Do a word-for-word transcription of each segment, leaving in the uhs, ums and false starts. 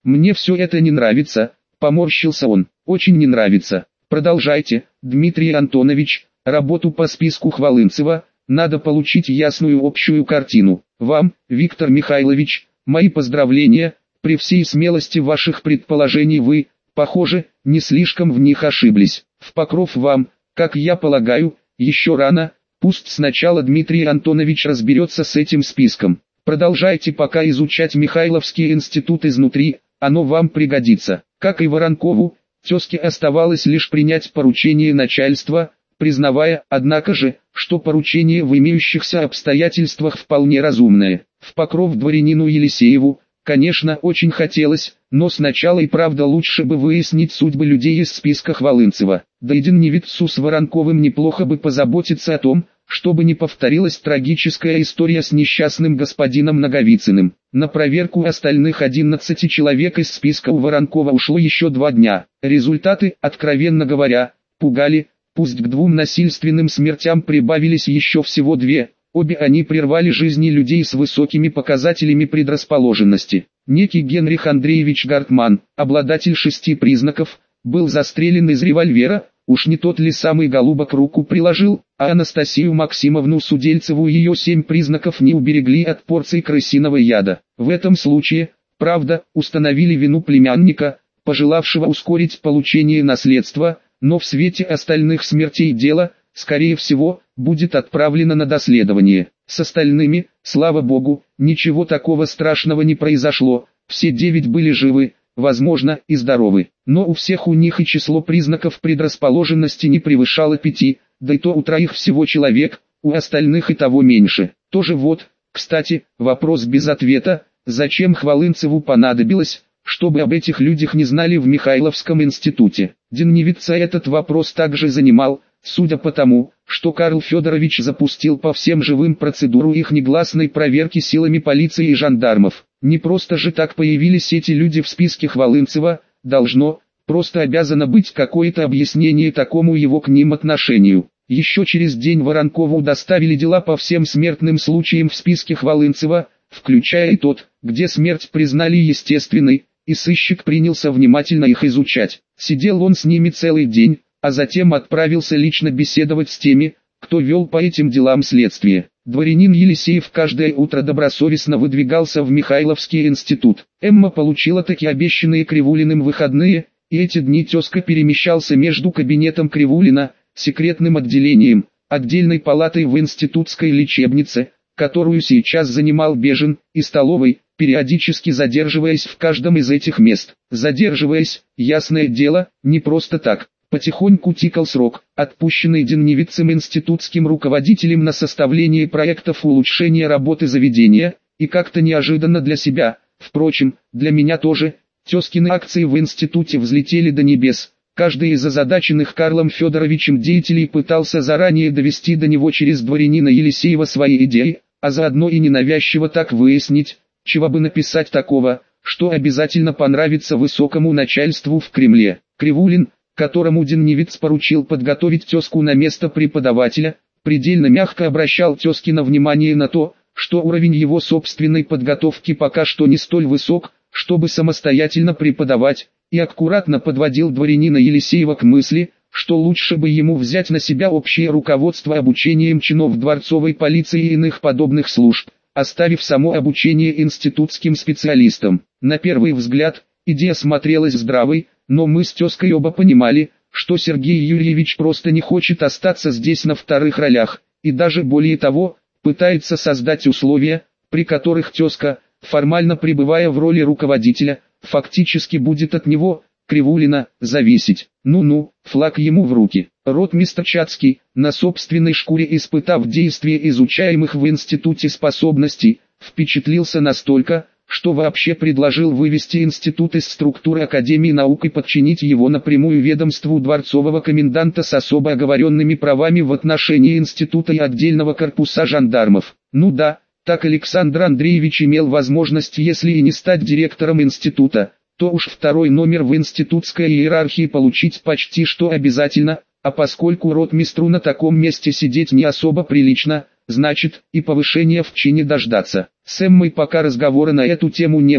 Мне все это не нравится, поморщился он. Очень не нравится. Продолжайте, Дмитрий Антонович, работу по списку Хвалынцева. Надо получить ясную общую картину. Вам, Виктор Михайлович, мои поздравления. При всей смелости ваших предположений вы, похоже, не слишком в них ошиблись. В покров вам, как я полагаю, еще рано. Пусть сначала Дмитрий Антонович разберется с этим списком. Продолжайте пока изучать Михайловский институт изнутри, оно вам пригодится. Как и Воронкову, тезке оставалось лишь принять поручение начальства, признавая, однако же, что поручение в имеющихся обстоятельствах вполне разумное. В покров дворянину Елисееву, конечно, очень хотелось, но сначала и правда лучше бы выяснить судьбы людей из списка Хвалынцева. Да и Деневицу с Воронковым неплохо бы позаботиться о том, чтобы не повторилась трагическая история с несчастным господином Наговицыным. На проверку остальных одиннадцати человек из списка у Воронкова ушло еще два дня. Результаты, откровенно говоря, пугали. Пусть к двум насильственным смертям прибавились еще всего две, обе они прервали жизни людей с высокими показателями предрасположенности. Некий Генрих Андреевич Гартман, обладатель шести признаков, был застрелен из револьвера. Уж не тот ли самый голубок руку приложил, а Анастасию Максимовну Судельцеву ее семь признаков не уберегли от порций крысиного яда. В этом случае, правда, установили вину племянника, пожелавшего ускорить получение наследства, но в свете остальных смертей дело, скорее всего, будет отправлено на доследование. С остальными, слава богу, ничего такого страшного не произошло, все девять были живы, возможно, и здоровы, но у всех у них и число признаков предрасположенности не превышало пяти, да и то у троих всего человек, у остальных и того меньше. Тоже вот, кстати, вопрос без ответа, зачем Хвалынцеву понадобилось, чтобы об этих людях не знали в Михайловском институте. Деневица этот вопрос также занимал, судя по тому, что Карл Федорович запустил по всем живым процедуру их негласной проверки силами полиции и жандармов. Не просто же так появились эти люди в списке Хвалынцева, должно, просто обязано быть какое-то объяснение такому его к ним отношению. Еще через день Воронкову доставили дела по всем смертным случаям в списке Хвалынцева, включая и тот, где смерть признали естественной, и сыщик принялся внимательно их изучать. Сидел он с ними целый день, а затем отправился лично беседовать с теми, кто вел по этим делам следствие. Дворянин Елисеев каждое утро добросовестно выдвигался в Михайловский институт. Эмма получила таки обещанные Кривулиным выходные, и эти дни тезка перемещался между кабинетом Кривулина, секретным отделением, отдельной палатой в институтской лечебнице, которую сейчас занимал Бежин, и столовой, периодически задерживаясь в каждом из этих мест. Задерживаясь, ясное дело, не просто так. Потихоньку тикал срок, отпущенный Деневицем институтским руководителем на составление проектов улучшения работы заведения, и как-то неожиданно для себя, впрочем, для меня тоже, тезкины акции в институте взлетели до небес. Каждый из озадаченных Карлом Федоровичем деятелей пытался заранее довести до него через дворянина Елисеева свои идеи, а заодно и ненавязчиво так выяснить, чего бы написать такого, что обязательно понравится высокому начальству в Кремле. Кривулин, которому Деневиц поручил подготовить тезку на место преподавателя, предельно мягко обращал тезкино внимание на то, что уровень его собственной подготовки пока что не столь высок, чтобы самостоятельно преподавать, и аккуратно подводил дворянина Елисеева к мысли, что лучше бы ему взять на себя общее руководство обучением чинов дворцовой полиции и иных подобных служб, оставив само обучение институтским специалистам. На первый взгляд, идея смотрелась здравой, но мы с тезкой оба понимали, что Сергей Юрьевич просто не хочет остаться здесь на вторых ролях, и даже более того, пытается создать условия, при которых тезка, формально пребывая в роли руководителя, фактически будет от него, Кривулина, зависеть. Ну-ну, флаг ему в руки. Ротмистр Чацкий, на собственной шкуре испытав действие изучаемых в институте способностей, впечатлился настолько, что вообще предложил вывести институт из структуры Академии наук и подчинить его напрямую ведомству дворцового коменданта с особо оговоренными правами в отношении института и отдельного корпуса жандармов. Ну да, так Александр Андреевич имел возможность, если и не стать директором института, то уж второй номер в институтской иерархии получить почти что обязательно, а поскольку ротмистру на таком месте сидеть не особо прилично, значит, и повышения в чине дождаться. С Эммой пока разговора на эту тему не было,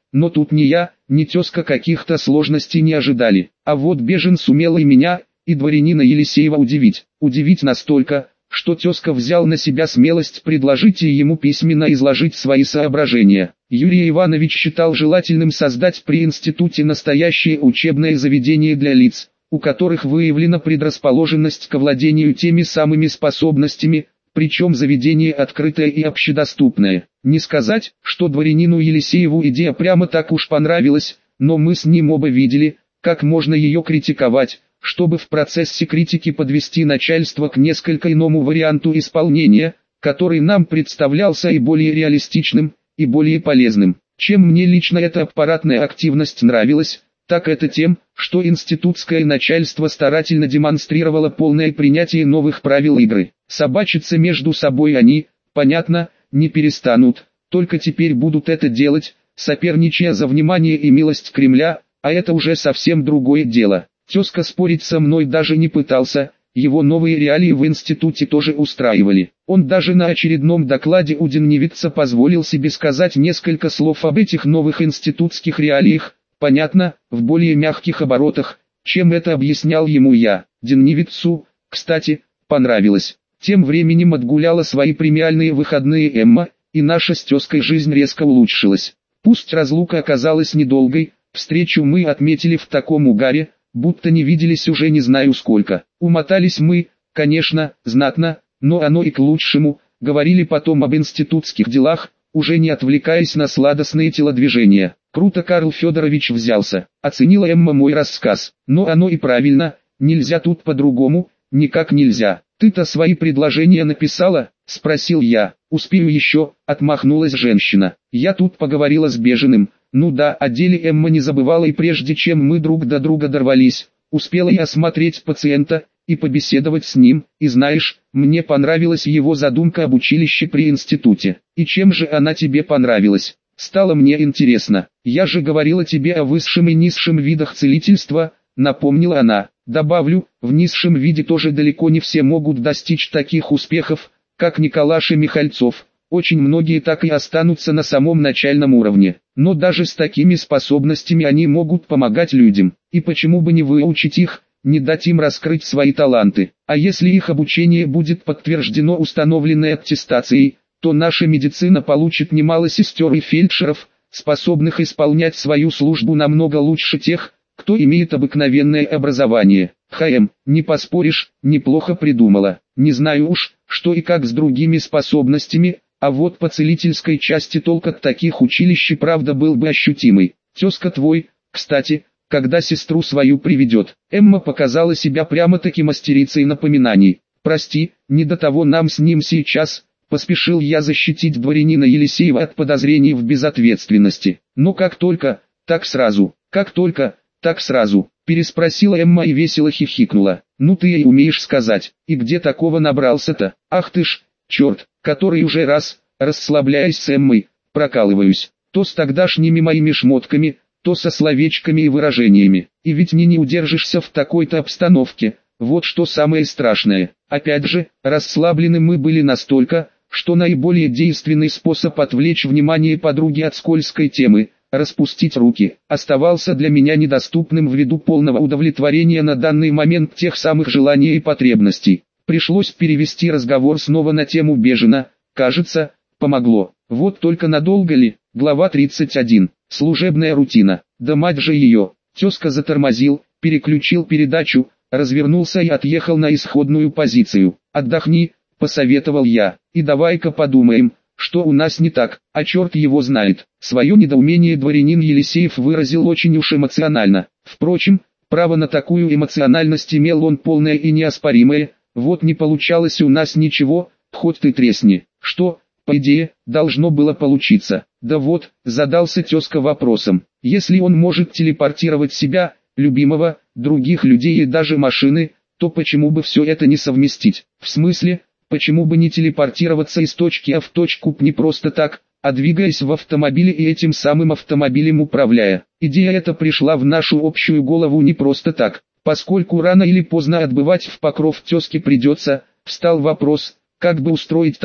но тут ни я, ни тезка каких-то сложностей не ожидали. А вот Бежин сумел и меня, и дворянина Елисеева удивить. Удивить настолько, что тезка взял на себя смелость предложить и ему письменно изложить свои соображения. Юрий Иванович считал желательным создать при институте настоящее учебное заведение для лиц, у которых выявлена предрасположенность к овладению теми самыми способностями, причем заведение открытое и общедоступное. Не сказать, что дворянину Елисееву идея прямо так уж понравилась, но мы с ним оба видели, как можно ее критиковать, чтобы в процессе критики подвести начальство к несколько иному варианту исполнения, который нам представлялся и более реалистичным, и более полезным. Чем мне лично эта аппаратная активность нравилась, так это тем, что институтское начальство старательно демонстрировало полное принятие новых правил игры. Собачиться между собой они, понятно, не перестанут, только теперь будут это делать, соперничая за внимание и милость Кремля, а это уже совсем другое дело. Тезка спорить со мной даже не пытался, его новые реалии в институте тоже устраивали. Он даже на очередном докладе у Деннивица позволил себе сказать несколько слов об этих новых институтских реалиях, понятно, в более мягких оборотах, чем это объяснял ему я. Деннивицу, кстати, понравилось. Тем временем отгуляла свои премиальные выходные Эмма, и наша с тезкой жизнь резко улучшилась. Пусть разлука оказалась недолгой, встречу мы отметили в таком угаре, будто не виделись уже не знаю сколько. Умотались мы, конечно, знатно, но оно и к лучшему, говорили потом об институтских делах, уже не отвлекаясь на сладостные телодвижения. Круто Карл Федорович взялся, оценила Эмма мой рассказ. Но оно и правильно, нельзя тут по-другому, никак нельзя. Ты-то свои предложения написала? Спросил я. Успею еще, отмахнулась женщина. Я тут поговорила с Бежиным. Ну да, о деле Эмма не забывала, и прежде чем мы друг до друга дорвались, успела и осмотреть пациента, и побеседовать с ним, и знаешь, мне понравилась его задумка об училище при институте. И чем же она тебе понравилась? Стало мне интересно. Я же говорила тебе о высшем и низшем видах целительства, напомнила она. Добавлю, в низшем виде тоже далеко не все могут достичь таких успехов, как Николаш и Михальцов. Очень многие так и останутся на самом начальном уровне. Но даже с такими способностями они могут помогать людям. И почему бы не выучить их, не дать им раскрыть свои таланты. А если их обучение будет подтверждено установленной аттестацией, то наша медицина получит немало сестер и фельдшеров, способных исполнять свою службу намного лучше тех, кто имеет обыкновенное образование. ХМ, не поспоришь, неплохо придумала. Не знаю уж, что и как с другими способностями, а вот по целительской части толк от таких училищ правда был бы ощутимый. Тезка твой, кстати, когда сестру свою приведет. Эмма показала себя прямо-таки мастерицей напоминаний. Прости, не до того нам с ним сейчас, поспешил я защитить дворянина Елисеева от подозрений в безответственности. Но как только, так сразу, как только, так сразу, переспросила Эмма и весело хихикнула. Ну ты и умеешь сказать, и где такого набрался-то? Ах ты ж, черт, который уже раз, расслабляясь с Эммой, прокалываюсь, то с тогдашними моими шмотками, то со словечками и выражениями. И ведь не не удержишься в такой-то обстановке, вот что самое страшное. Опять же, расслаблены мы были настолько, что наиболее действенный способ отвлечь внимание подруги от скользкой темы, распустить руки, оставался для меня недоступным ввиду полного удовлетворения на данный момент тех самых желаний и потребностей. Пришлось перевести разговор снова на тему Бежина, кажется, помогло. Вот только надолго ли? Глава тридцать один. Служебная рутина. Да мать же ее. Тезка затормозил, переключил передачу, развернулся и отъехал на исходную позицию. Отдохни, посоветовал я, и давай-ка подумаем, что у нас не так, а черт его знает. Свое недоумение дворянин Елисеев выразил очень уж эмоционально. Впрочем, право на такую эмоциональность имел он полное и неоспоримое. Вот не получалось у нас ничего, хоть ты тресни. Что, по идее, должно было получиться. Да вот, задался тезка вопросом. Если он может телепортировать себя, любимого, других людей и даже машины, то почему бы все это не совместить? В смысле, почему бы не телепортироваться из точки А в точку П не просто так, а двигаясь в автомобиле и этим самым автомобилем управляя? Идея эта пришла в нашу общую голову не просто так. Поскольку рано или поздно отбывать в Покров тезке придется, встал вопрос, как бы устроить так,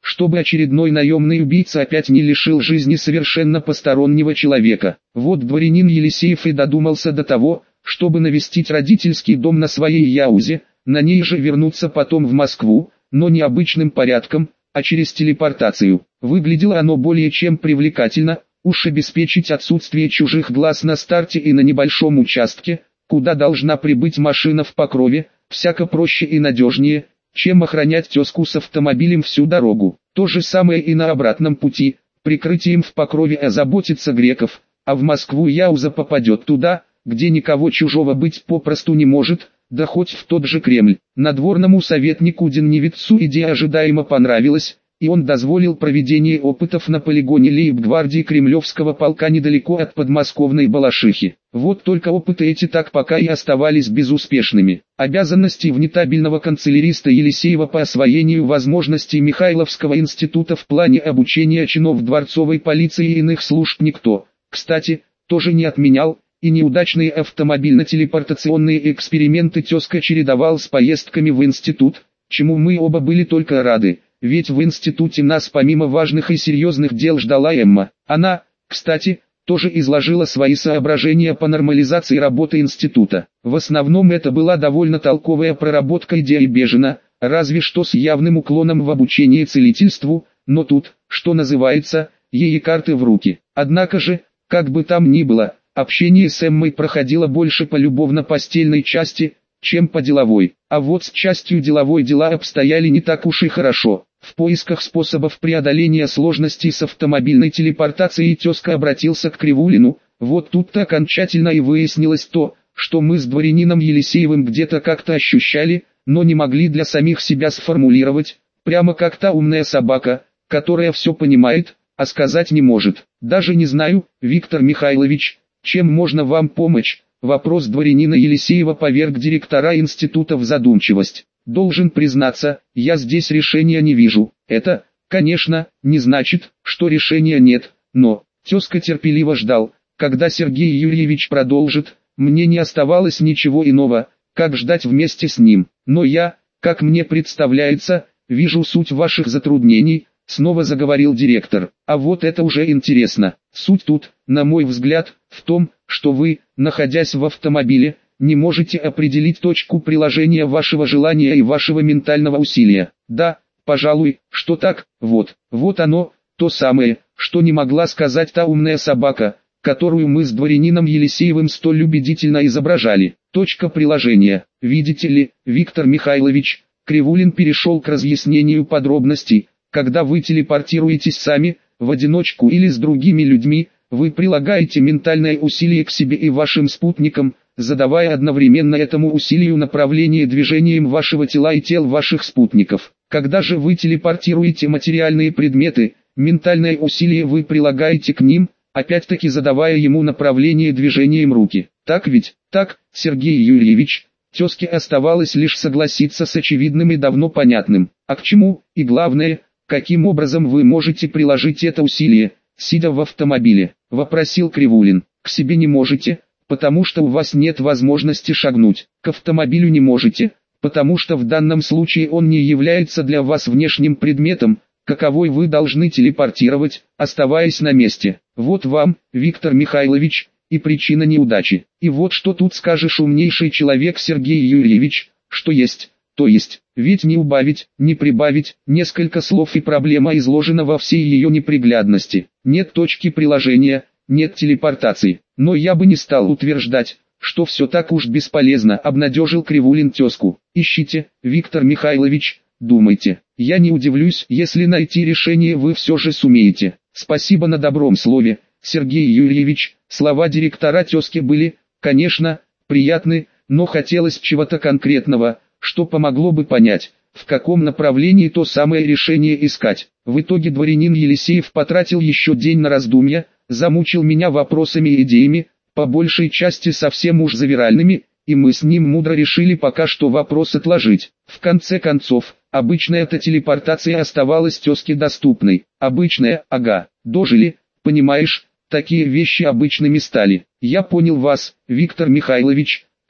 чтобы очередной наемный убийца опять не лишил жизни совершенно постороннего человека. Вот дворянин Елисеев и додумался до того, чтобы навестить родительский дом на своей Яузе, на ней же вернуться потом в Москву, но не обычным порядком, а через телепортацию. Выглядело оно более чем привлекательно, уж обеспечить отсутствие чужих глаз на старте и на небольшом участке, куда должна прибыть машина в Покрове, всяко проще и надежнее, чем охранять тезку с автомобилем всю дорогу. То же самое и на обратном пути, прикрытием в Покрове озаботится Греков, а в Москву Яуза попадет туда, где никого чужого быть попросту не может, да хоть в тот же Кремль. Надворному советнику Деневицу идея ожидаемо понравилась, и он дозволил проведение опытов на полигоне лейб-гвардии Кремлевского полка недалеко от подмосковной Балашихи. Вот только опыты эти так пока и оставались безуспешными. Обязанности внетабельного канцеляриста Елисеева по освоению возможностей Михайловского института в плане обучения чинов дворцовой полиции и иных служб никто, кстати, тоже не отменял, и неудачные автомобильно-телепортационные эксперименты тезка чередовал с поездками в институт, чему мы оба были только рады. Ведь в институте нас помимо важных и серьезных дел ждала Эмма. Она, кстати, тоже изложила свои соображения по нормализации работы института. В основном это была довольно толковая проработка идеи Бежина, разве что с явным уклоном в обучении целительству, но тут, что называется, ей карты в руки. Однако же, как бы там ни было, общение с Эммой проходило больше по любовно-постельной части, чем по деловой. А вот с частью деловой дела обстояли не так уж и хорошо. В поисках способов преодоления сложностей с автомобильной телепортацией тезка обратился к Кривулину. Вот тут-то окончательно и выяснилось то, что мы с дворянином Елисеевым где-то как-то ощущали, но не могли для самих себя сформулировать, прямо как та умная собака, которая все понимает, а сказать не может. Даже не знаю, Виктор Михайлович, чем можно вам помочь? Вопрос дворянина Елисеева поверг директора института в задумчивость. Должен признаться, я здесь решения не вижу. Это, конечно, не значит, что решения нет, но тезка терпеливо ждал, когда Сергей Юрьевич продолжит. Мне не оставалось ничего иного, как ждать вместе с ним. Но я, как мне представляется, вижу суть ваших затруднений, снова заговорил директор. А вот это уже интересно. Суть тут, на мой взгляд, в том, что вы, находясь в автомобиле, не можете определить точку приложения вашего желания и вашего ментального усилия. Да, пожалуй, что так, вот, вот оно, то самое, что не могла сказать та умная собака, которую мы с дворянином Елисеевым столь убедительно изображали. Точка приложения. Видите ли, Виктор Михайлович, Кривулин перешел к разъяснению подробностей. Когда вы телепортируетесь сами, в одиночку или с другими людьми, вы прилагаете ментальное усилие к себе и вашим спутникам, задавая одновременно этому усилию направление движением вашего тела и тел ваших спутников. Когда же вы телепортируете материальные предметы, ментальное усилие вы прилагаете к ним, опять-таки задавая ему направление движением руки. Так ведь? Так, Сергей Юрьевич. Тезке оставалось лишь согласиться с очевидным и давно понятным. А к чему, и главное, каким образом вы можете приложить это усилие, сидя в автомобиле? Вопросил Кривулин. К себе не можете, потому что у вас нет возможности шагнуть. К автомобилю не можете, потому что в данном случае он не является для вас внешним предметом, каковой вы должны телепортировать, оставаясь на месте. Вот вам, Виктор Михайлович, и причина неудачи. И вот что тут скажешь, умнейший человек Сергей Юрьевич, что есть, то есть. Ведь не убавить, не прибавить, несколько слов и проблема изложена во всей ее неприглядности. Нет точки приложения, нет телепортации. Но я бы не стал утверждать, что все так уж бесполезно, обнадежил Кривулин тезку. Ищите, Виктор Михайлович, думайте. Я не удивлюсь, если найти решение вы все же сумеете. Спасибо на добром слове, Сергей Юрьевич. Слова директора тезки были, конечно, приятны, но хотелось чего-то конкретного, что помогло бы понять, в каком направлении то самое решение искать. В итоге дворянин Елисеев потратил еще день на раздумья, замучил меня вопросами и идеями, по большей части совсем уж завиральными, и мы с ним мудро решили пока что вопрос отложить. В конце концов, обычная-то телепортация оставалась тезке доступной. Обычная, ага, дожили, понимаешь, такие вещи обычными стали. Я понял вас, Виктор Михайлович.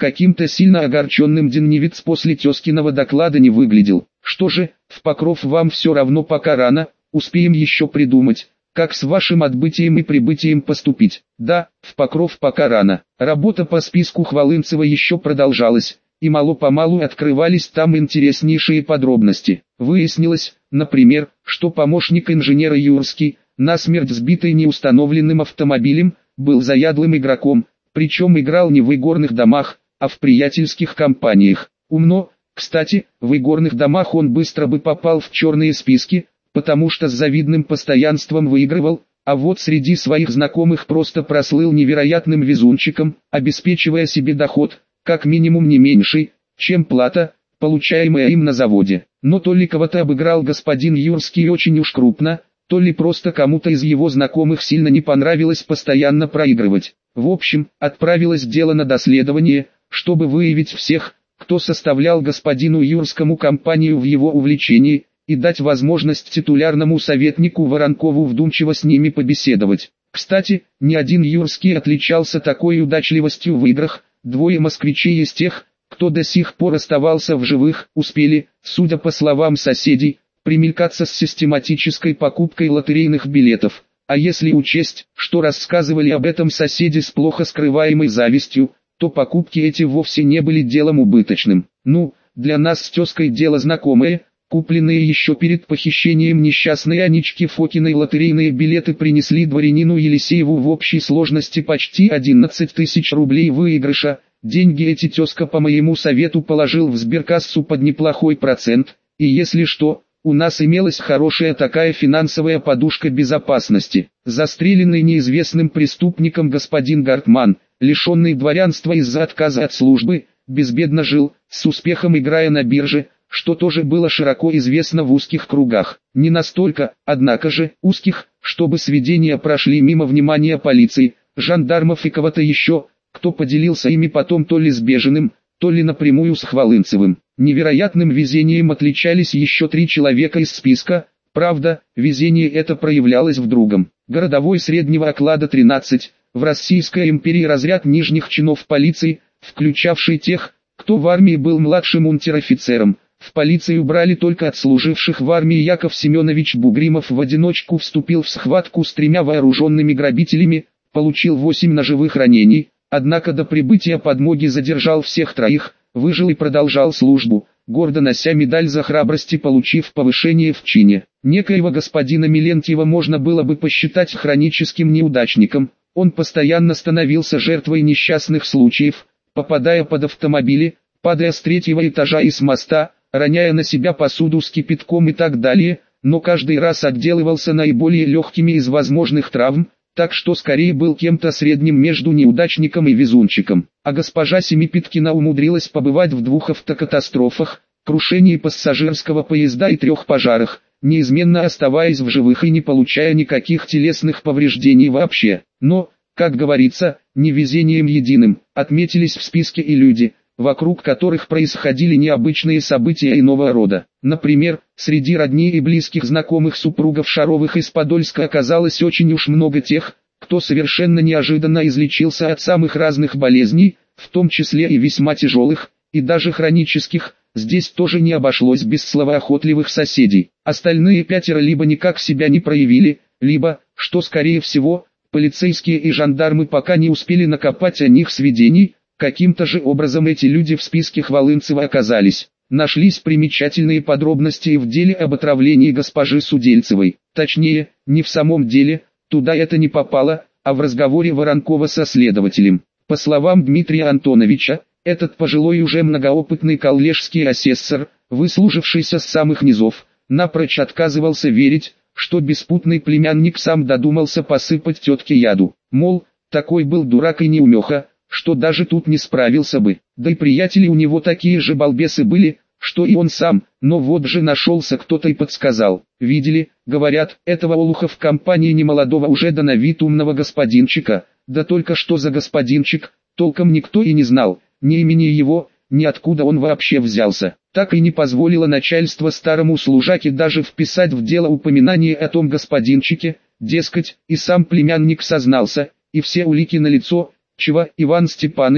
Каким-то сильно огорченным Деневец после тезкиного доклада не выглядел. Что же, в Покров вам все равно пока рано, успеем еще придумать, как с вашим отбытием и прибытием поступить. Да, в Покров пока рано. Работа по списку Хвалынцева еще продолжалась, и мало-помалу открывались там интереснейшие подробности. Выяснилось, например, что помощник инженера Юрский, насмерть сбитый неустановленным автомобилем, был заядлым игроком, причем играл не в игорных домах, а в приятельских компаниях. Умно, кстати, в игорных домах он быстро бы попал в черные списки, потому что с завидным постоянством выигрывал, а вот среди своих знакомых просто прослыл невероятным везунчиком, обеспечивая себе доход, как минимум не меньший, чем плата, получаемая им на заводе. Но то ли кого-то обыграл господин Юрский очень уж крупно, то ли просто кому-то из его знакомых сильно не понравилось постоянно проигрывать. В общем, отправилось дело на доследование, чтобы выявить всех, кто составлял господину Юрскому компанию в его увлечении, и дать возможность титулярному советнику Воронкову вдумчиво с ними побеседовать. Кстати, ни один Юрский отличался такой удачливостью в играх, двое москвичей из тех, кто до сих пор оставался в живых, успели, судя по словам соседей, примелькаться с систематической покупкой лотерейных билетов. А если учесть, что рассказывали об этом соседи с плохо скрываемой завистью, то покупки эти вовсе не были делом убыточным. Ну, для нас с тезкой дело знакомое. Купленные еще перед похищением несчастной Анички Фокиной лотерейные билеты принесли дворянину Елисееву в общей сложности почти одиннадцать тысяч рублей выигрыша. Деньги эти тезка по моему совету положил в сберкассу под неплохой процент, и если что, у нас имелась хорошая такая финансовая подушка безопасности. Застреленный неизвестным преступником господин Гартман, лишенный дворянства из-за отказа от службы, безбедно жил, с успехом играя на бирже, что тоже было широко известно в узких кругах. Не настолько, однако же, узких, чтобы сведения прошли мимо внимания полиции, жандармов и кого-то еще, кто поделился ими потом то ли с Бежиным, то ли напрямую с Хвалынцевым. Невероятным везением отличались еще три человека из списка, правда, везение это проявлялось в другом. Городовой среднего оклада тринадцать, в Российской империи разряд нижних чинов полиции, включавший тех, кто в армии был младшим унтер-офицером. В полицию брали только отслуживших в армии. Яков Семенович Бугримов в одиночку вступил в схватку с тремя вооруженными грабителями, получил восемь ножевых ранений, однако до прибытия подмоги задержал всех троих, выжил и продолжал службу, гордо нося медаль за храбрость и получив повышение в чине. Некоего господина Милентьева можно было бы посчитать хроническим неудачником, он постоянно становился жертвой несчастных случаев, попадая под автомобили, падая с третьего этажа и с моста, роняя на себя посуду с кипятком и так далее, но каждый раз отделывался наиболее легкими из возможных травм, так что скорее был кем-то средним между неудачником и везунчиком. А госпожа Семипиткина умудрилась побывать в двух автокатастрофах, крушении пассажирского поезда и трех пожарах, неизменно оставаясь в живых и не получая никаких телесных повреждений вообще. Но, как говорится, невезением единым, отметились в списке и люди, вокруг которых происходили необычные события иного рода. Например, среди родни и близких знакомых супругов Шаровых из Подольска оказалось очень уж много тех, кто совершенно неожиданно излечился от самых разных болезней, в том числе и весьма тяжелых, и даже хронических. Здесь тоже не обошлось без словоохотливых соседей. Остальные пятеро либо никак себя не проявили, либо, что скорее всего, полицейские и жандармы пока не успели накопать о них сведений. Каким-то же образом эти люди в списке Хвалынцева оказались. Нашлись примечательные подробности и в деле об отравлении госпожи Судельцевой. Точнее, не в самом деле, туда это не попало, а в разговоре Воронкова со следователем. По словам Дмитрия Антоновича, этот пожилой уже многоопытный коллежский асессор, выслужившийся с самых низов, напрочь отказывался верить, что беспутный племянник сам додумался посыпать тетке яду. Мол, такой был дурак и неумеха, что даже тут не справился бы. Да и приятели у него такие же балбесы были, что и он сам, но вот же нашелся кто-то и подсказал. Видели, говорят, этого олуха в компании немолодого уже да на вид умного господинчика, да только что за господинчик, толком никто и не знал, ни имени его, ни откуда он вообще взялся. Так и не позволило начальство старому служаке даже вписать в дело упоминание о том господинчике, дескать, и сам племянник сознался, и все улики налицо. Чего, Иван Степаныч,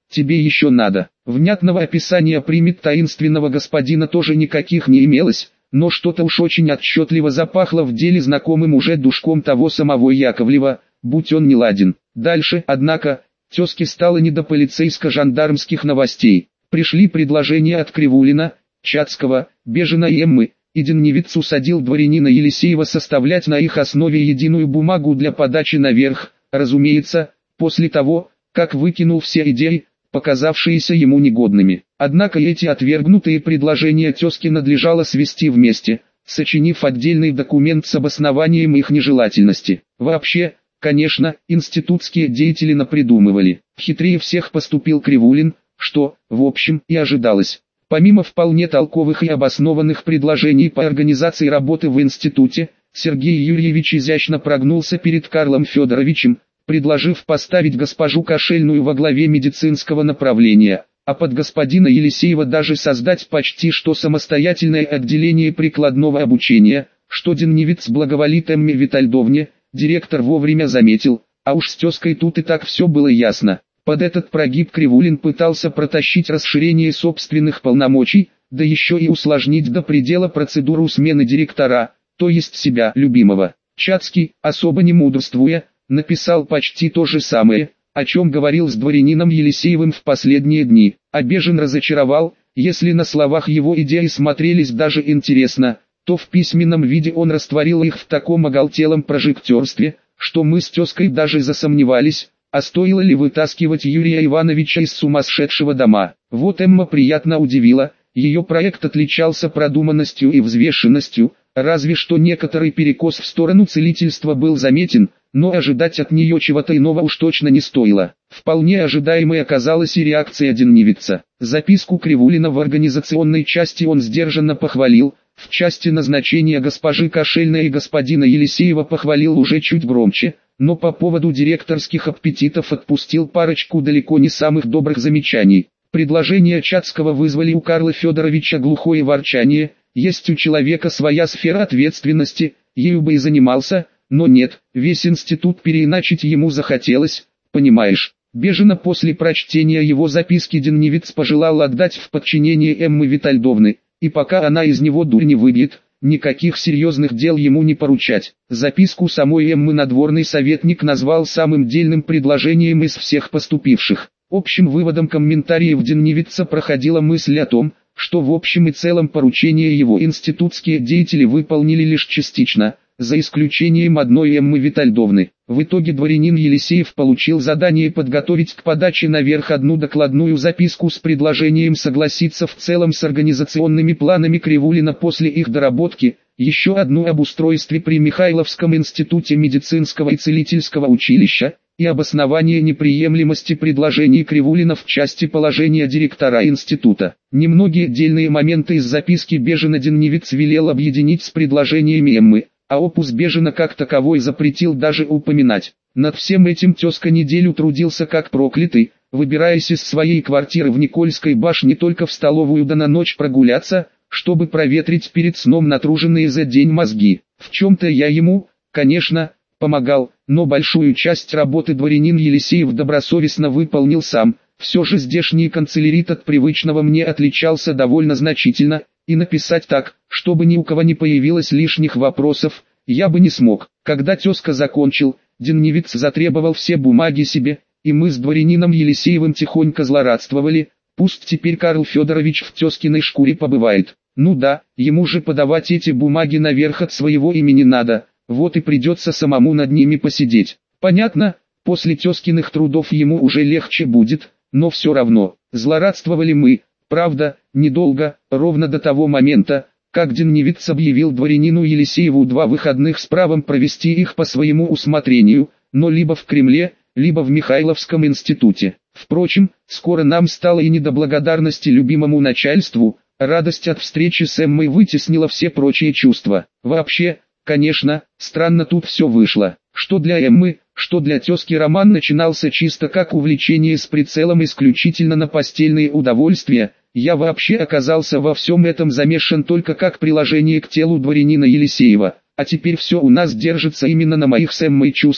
тебе еще надо. Внятного описания примет таинственного господина тоже никаких не имелось, но что-то уж очень отчетливо запахло в деле знакомым уже душком того самого Яковлева, будь он не ладен. Дальше, однако, тезке стало не до полицейско-жандармских новостей. Пришли предложения от Кривулина, Чацкого, Бежина и Эммы, и Деневец усадил дворянина Елисеева составлять на их основе единую бумагу для подачи наверх, разумеется, после того, как выкинул все идеи, показавшиеся ему негодными. Однако эти отвергнутые предложения тезке надлежало свести вместе, сочинив отдельный документ с обоснованием их нежелательности. Вообще, конечно, институтские деятели напридумывали. Хитрее всех поступил Кривулин, что, в общем, и ожидалось. Помимо вполне толковых и обоснованных предложений по организации работы в институте, Сергей Юрьевич изящно прогнулся перед Карлом Федоровичем, предложив поставить госпожу Кошельную во главе медицинского направления, а под господина Елисеева даже создать почти что самостоятельное отделение прикладного обучения, что Деневец благоволит Эмме Витальдовне, директор вовремя заметил, а уж с тезкой тут и так все было ясно. Под этот прогиб Кривулин пытался протащить расширение собственных полномочий, да еще и усложнить до предела процедуру смены директора, то есть себя любимого. Чацкий, особо не мудрствуя, написал почти то же самое, о чем говорил с дворянином Елисеевым в последние дни. А Бежин разочаровал, если на словах его идеи смотрелись даже интересно, то в письменном виде он растворил их в таком оголтелом прожектерстве, что мы с тезкой даже засомневались, а стоило ли вытаскивать Юрия Ивановича из сумасшедшего дома. Вот Эмма приятно удивила, ее проект отличался продуманностью и взвешенностью, разве что некоторый перекос в сторону целительства был заметен, но ожидать от нее чего-то иного уж точно не стоило. Вполне ожидаемой оказалась и реакция Деневица. Записку Кривулина в организационной части он сдержанно похвалил, в части назначения госпожи Кошельной и господина Елисеева похвалил уже чуть громче, но по поводу директорских аппетитов отпустил парочку далеко не самых добрых замечаний. Предложения Чацкого вызвали у Карла Федоровича глухое ворчание: есть у человека своя сфера ответственности, ею бы и занимался, но нет, весь институт переиначить ему захотелось, понимаешь. Бежина после прочтения его записки Деневец пожелал отдать в подчинение Эммы Витальдовны, и пока она из него дурь не выбьет, никаких серьезных дел ему не поручать. Записку самой Эммы надворный советник назвал самым дельным предложением из всех поступивших. Общим выводом комментариев Деневица проходила мысль о том, что в общем и целом поручения его институтские деятели выполнили лишь частично, за исключением одной Эммы Витальдовны. В итоге дворянин Елисеев получил задание подготовить к подаче наверх одну докладную записку с предложением согласиться в целом с организационными планами Кривулина после их доработки, еще одну об устройстве при Михайловском институте медицинского и целительского училища, и обоснование неприемлемости предложений Кривулина в части положения директора института. Немногие отдельные моменты из записки Бежина Деневец велел объединить с предложениями Эммы, а опус Бежина как таковой запретил даже упоминать. Над всем этим тезка неделю трудился как проклятый, выбираясь из своей квартиры в Никольской башне только в столовую да на ночь прогуляться, чтобы проветрить перед сном натруженные за день мозги. В чем-то я ему, конечно, помогал, но большую часть работы дворянин Елисеев добросовестно выполнил сам. Все же здешний канцелярит от привычного мне отличался довольно значительно, и написать так, чтобы ни у кого не появилось лишних вопросов, я бы не смог. Когда тезка закончил, Деневец затребовал все бумаги себе, и мы с дворянином Елисеевым тихонько злорадствовали, пусть теперь Карл Федорович в тезкиной шкуре побывает. Ну да, ему же подавать эти бумаги наверх от своего имени надо, вот и придется самому над ними посидеть. Понятно, после тезкиных трудов ему уже легче будет, но все равно, злорадствовали мы. Правда, недолго, ровно до того момента, как Деневец объявил дворянину Елисееву два выходных с правом провести их по своему усмотрению, но либо в Кремле, либо в Михайловском институте. Впрочем, скоро нам стало и не до благодарности любимому начальству, радость от встречи с Эммой вытеснила все прочие чувства. Вообще, конечно, странно тут все вышло, что для Эммы, что для тезки роман начинался чисто как увлечение с прицелом исключительно на постельные удовольствия. Я вообще оказался во всем этом замешан только как приложение к телу дворянина Елисеева, а теперь все у нас держится именно на моих с Эммой чувствах.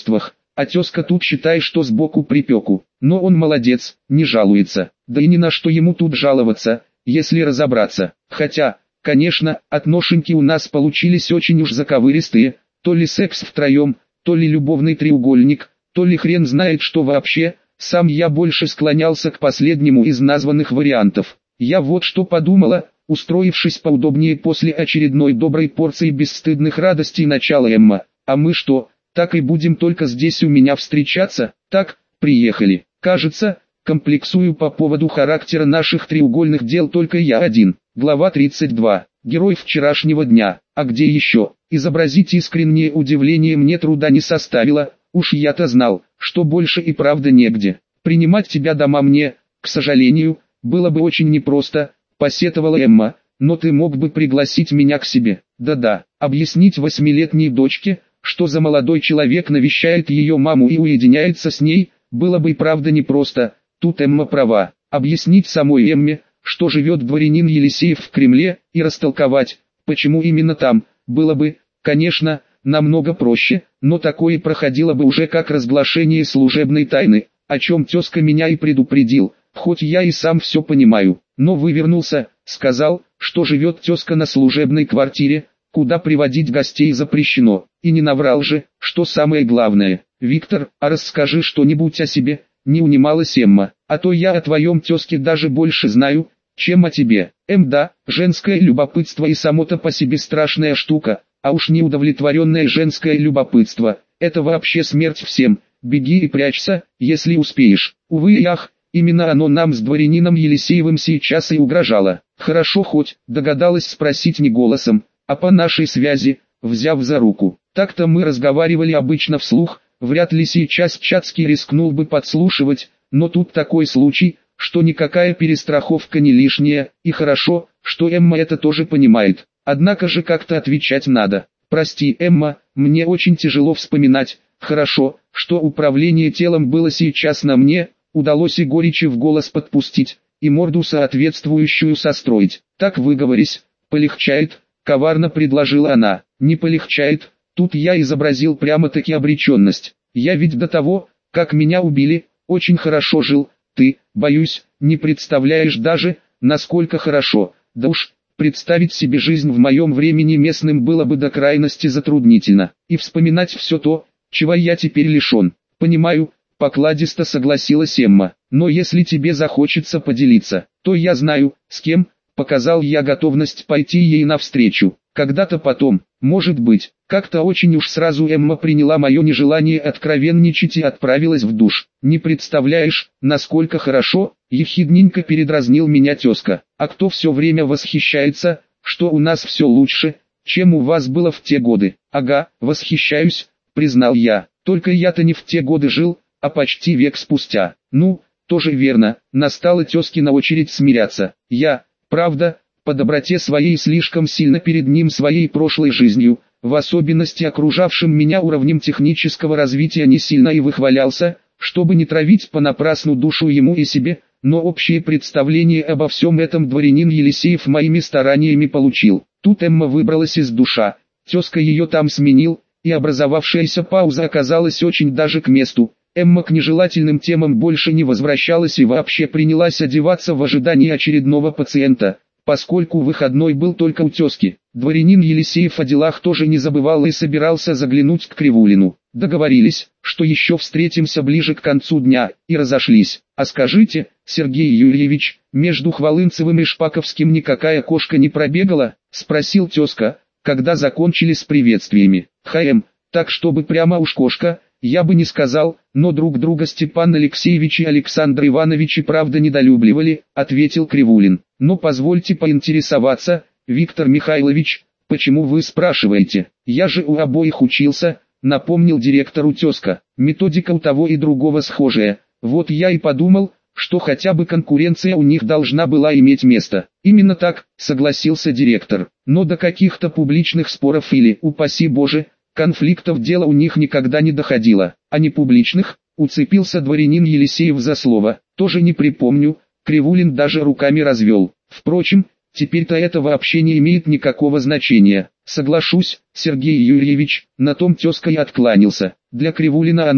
а тезка тут считай, что сбоку припеку. Но он молодец, не жалуется, да и ни на что ему тут жаловаться, если разобраться. Хотя, конечно, отношеньки у нас получились очень уж заковыристые, то ли секс втроем, то ли любовный треугольник, то ли хрен знает что вообще. Сам я больше склонялся к последнему из названных вариантов. Я вот что подумала, устроившись поудобнее после очередной доброй порции бесстыдных радостей начала Эмма. А мы что, так и будем только здесь у меня встречаться? Так, приехали. Кажется, комплексую по поводу характера наших треугольных дел только я один. Глава тридцать два. Герой вчерашнего дня. А где еще? Изобразить искреннее удивление мне труда не составило. Уж я-то знал, что больше и правда негде. Принимать тебя дома мне, к сожалению, было бы очень непросто, посетовала Эмма, но ты мог бы пригласить меня к себе. Да-да, объяснить восьмилетней дочке, что за молодой человек навещает ее маму и уединяется с ней, было бы и правда непросто. Тут Эмма права. Объяснить самой Эмме, что живет дворянин Елисеев в Кремле, и растолковать, почему именно там, было бы, конечно, намного проще, но такое проходило бы уже как разглашение служебной тайны, о чем тезка меня и предупредил, хоть я и сам все понимаю, но вывернулся, сказал, что живет тезка на служебной квартире, куда приводить гостей запрещено, и не наврал же, что самое главное. Виктор, а расскажи что-нибудь о себе, не унималась Эмма, а то я о твоем тезке даже больше знаю, чем о тебе. Эм да, женское любопытство и само-то по себе страшная штука. А уж неудовлетворенное женское любопытство – это вообще смерть всем. Беги и прячься, если успеешь. Увы и ах, именно оно нам с дворянином Елисеевым сейчас и угрожало. Хорошо хоть, догадалась спросить не голосом, а по нашей связи, взяв за руку. Так-то мы разговаривали обычно вслух, вряд ли сейчас Чацкий рискнул бы подслушивать, но тут такой случай, что никакая перестраховка не лишняя, и хорошо, что Эмма это тоже понимает. Однако же как-то отвечать надо. Прости, Эмма, мне очень тяжело вспоминать. Хорошо, что управление телом было сейчас на мне, удалось и горечи в голос подпустить, и морду соответствующую состроить. Так выговорись, полегчает, коварно предложила она. Не полегчает, тут я изобразил прямо-таки обреченность. Я ведь до того, как меня убили, очень хорошо жил. Ты, боюсь, не представляешь даже, насколько хорошо. Да уж, представить себе жизнь в моем времени местным было бы до крайности затруднительно. И вспоминать все то, чего я теперь лишен. Понимаю, покладисто согласилась Эмма. Но если тебе захочется поделиться, то я знаю, с кем. Показал я готовность пойти ей навстречу. Когда-то потом, может быть, как-то очень уж сразу Эмма приняла мое нежелание откровенничать и отправилась в душ. Не представляешь, насколько хорошо, ехидненько передразнил меня тезка. А кто все время восхищается, что у нас все лучше, чем у вас было в те годы? Ага, восхищаюсь, признал я. Только я-то не в те годы жил, а почти век спустя. Ну, тоже верно, настала тезкина очередь смиряться. Я, правда, по доброте своей слишком сильно перед ним своей прошлой жизнью, в особенности окружавшим меня уровнем технического развития не сильно и выхвалялся, чтобы не травить понапрасну душу ему и себе, но общее представление обо всем этом дворянин Елисеев моими стараниями получил. Тут Эмма выбралась из душа, тезка ее там сменил, и образовавшаяся пауза оказалась очень даже к месту. Эмма к нежелательным темам больше не возвращалась и вообще принялась одеваться в ожидании очередного пациента. Поскольку выходной был только у тезки, дворянин Елисеев о делах тоже не забывал и собирался заглянуть к Кривулину. Договорились, что еще встретимся ближе к концу дня, и разошлись. А скажите, Сергей Юрьевич, между Хвалынцевым и Шпаковским никакая кошка не пробегала? Спросил тезка, когда закончили с приветствиями. Ха-эм, так чтобы прямо уж кошка, я бы не сказал, но друг друга Степан Алексеевич и Александр Иванович и правда недолюбливали, ответил Кривулин. Но позвольте поинтересоваться, Виктор Михайлович, почему вы спрашиваете? Я же у обоих учился, напомнил директору тезка. Методика у того и другого схожая. Вот я и подумал, что хотя бы конкуренция у них должна была иметь место. Именно так, согласился директор. Но до каких-то публичных споров или, упаси Боже, конфликтов дело у них никогда не доходило. А не публичных, уцепился дворянин Елисеев за слово, тоже не припомню. Кривулин даже руками развел. Впрочем, теперь-то это вообще не имеет никакого значения. Соглашусь, Сергей Юрьевич, на том тезка и откланялся. Для Кривулина оно,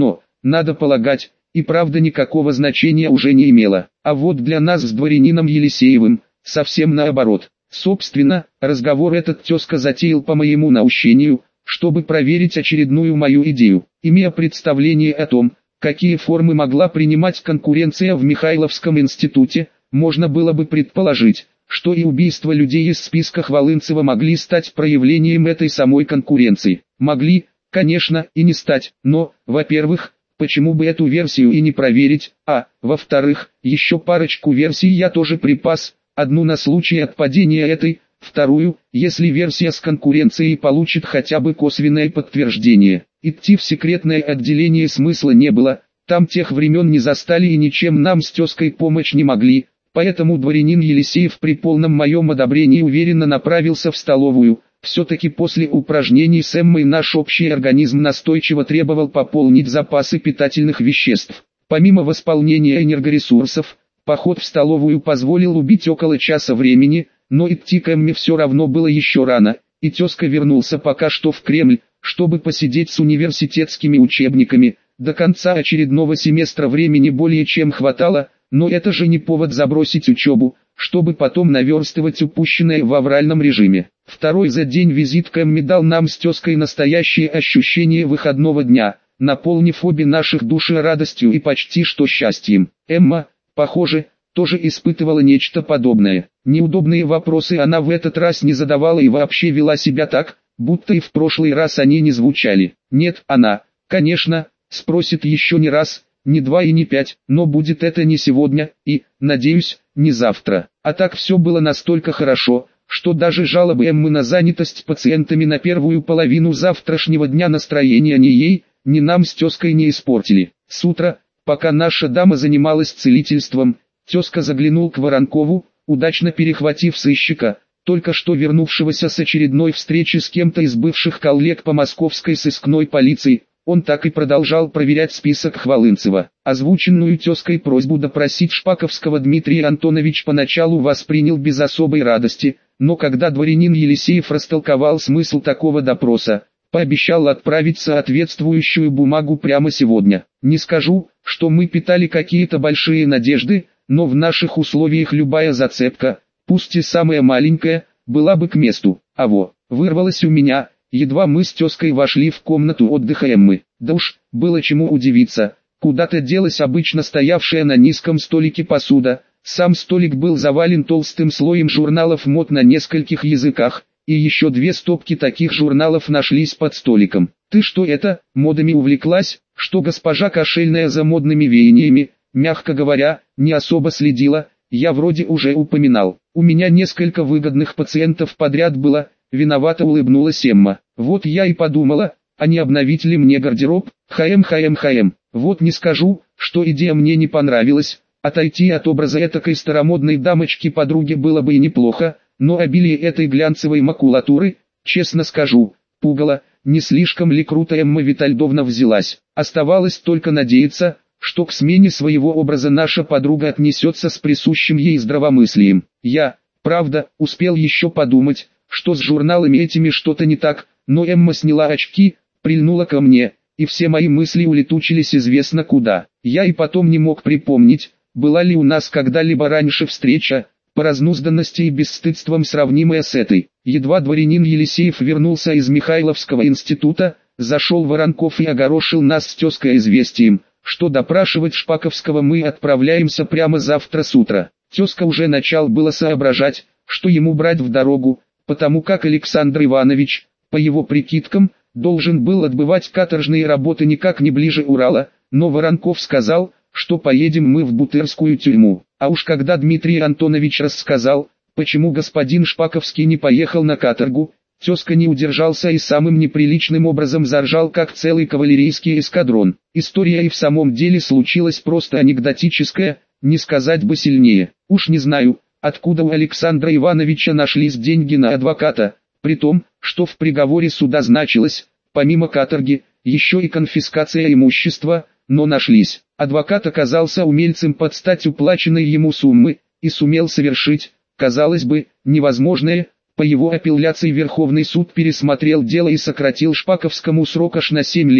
надо полагать, и правда никакого значения уже не имело. А вот для нас с дворянином Елисеевым, совсем наоборот. Собственно, разговор этот тезка затеял по моему наущению, чтобы проверить очередную мою идею. Имея представление о том, какие формы могла принимать конкуренция в Михайловском институте, можно было бы предположить, что и убийства людей из списка Хвалынцева могли стать проявлением этой самой конкуренции. Могли, конечно, и не стать, но, во-первых, почему бы эту версию и не проверить, а, во-вторых, еще парочку версий я тоже припас, одну на случай отпадения этой, вторую, если версия с конкуренцией получит хотя бы косвенное подтверждение. Идти в секретное отделение смысла не было, там тех времен не застали и ничем нам с тезкой помочь не могли, поэтому дворянин Елисеев при полном моем одобрении уверенно направился в столовую. Все-таки после упражнений с Эммой наш общий организм настойчиво требовал пополнить запасы питательных веществ. Помимо восполнения энергоресурсов, поход в столовую позволил убить около часа времени, но идти к Эмме все равно было еще рано, и тезка вернулся пока что в Кремль, чтобы посидеть с университетскими учебниками. До конца очередного семестра времени более чем хватало, но это же не повод забросить учебу, чтобы потом наверстывать упущенное в авральном режиме. Второй за день визит к Эмме дал нам с тезкой настоящее ощущение выходного дня, наполнив обе наших души радостью и почти что счастьем. Эмма, похоже, тоже испытывала нечто подобное. Неудобные вопросы она в этот раз не задавала и вообще вела себя так, будто и в прошлый раз они не звучали. Нет, она, конечно, спросит еще не раз, не два и не пять, но будет это не сегодня и, надеюсь, не завтра. А так все было настолько хорошо, что даже жалобы Эммы на занятость пациентами на первую половину завтрашнего дня настроения ни ей, ни нам с тезкой не испортили. С утра, пока наша дама занималась целительством, тезка заглянул к Воронкову, удачно перехватив сыщика, только что вернувшегося с очередной встречи с кем-то из бывших коллег по московской сыскной полиции. Он так и продолжал проверять список Хвалынцева. Озвученную тезкой просьбу допросить Шпаковского Дмитрий Антонович поначалу воспринял без особой радости, но когда дворянин Елисеев растолковал смысл такого допроса, пообещал отправить соответствующую бумагу прямо сегодня. Не скажу, что мы питали какие-то большие надежды, но в наших условиях любая зацепка, пусть и самая маленькая, была бы к месту. А во, вырвалось у меня, едва мы с тезкой вошли в комнату отдыха Эммы. Да уж, было чему удивиться, куда-то делась обычно стоявшая на низком столике посуда, сам столик был завален толстым слоем журналов мод на нескольких языках, и еще две стопки таких журналов нашлись под столиком. «Ты что это, модами увлеклась, что госпожа Кошельная за модными веяниями, мягко говоря, не особо следила, я вроде уже упоминал. У меня несколько выгодных пациентов подряд было», виновато улыбнулась Эмма. «Вот я и подумала, а не обновить ли мне гардероб? Хаем-хаем-хаем. Вот не скажу, что идея мне не понравилась, отойти от образа этакой старомодной дамочки-подруги было бы и неплохо, но обилие этой глянцевой макулатуры, честно скажу, пугало, не слишком ли круто Эмма Витальдовна взялась. Оставалось только надеяться, что к смене своего образа наша подруга отнесется с присущим ей здравомыслием. Я, правда, успел еще подумать, что с журналами этими что-то не так, но Эмма сняла очки, прильнула ко мне, и все мои мысли улетучились известно куда. Я и потом не мог припомнить, была ли у нас когда-либо раньше встреча, по разнузданности и бесстыдством сравнимая с этой. Едва дворянин Елисеев вернулся из Михайловского института, зашел Воронков и огорошил нас с тезкой известием, что допрашивать Шпаковского мы отправляемся прямо завтра с утра. Тезка уже начал было соображать, что ему брать в дорогу, потому как Александр Иванович, по его прикидкам, должен был отбывать каторжные работы никак не ближе Урала, но Воронков сказал, что поедем мы в Бутырскую тюрьму. А уж когда Дмитрий Антонович рассказал, почему господин Шпаковский не поехал на каторгу, тезка не удержался и самым неприличным образом заржал, как целый кавалерийский эскадрон. История и в самом деле случилась просто анекдотическая, не сказать бы сильнее. Уж не знаю, откуда у Александра Ивановича нашлись деньги на адвоката, при том, что в приговоре суда значилось, помимо каторги, еще и конфискация имущества, но нашлись. Адвокат оказался умельцем под стать уплаченной ему суммы, и сумел совершить, казалось бы, невозможное. По его апелляции Верховный суд пересмотрел дело и сократил Шпаковскому срок аж на семь лет,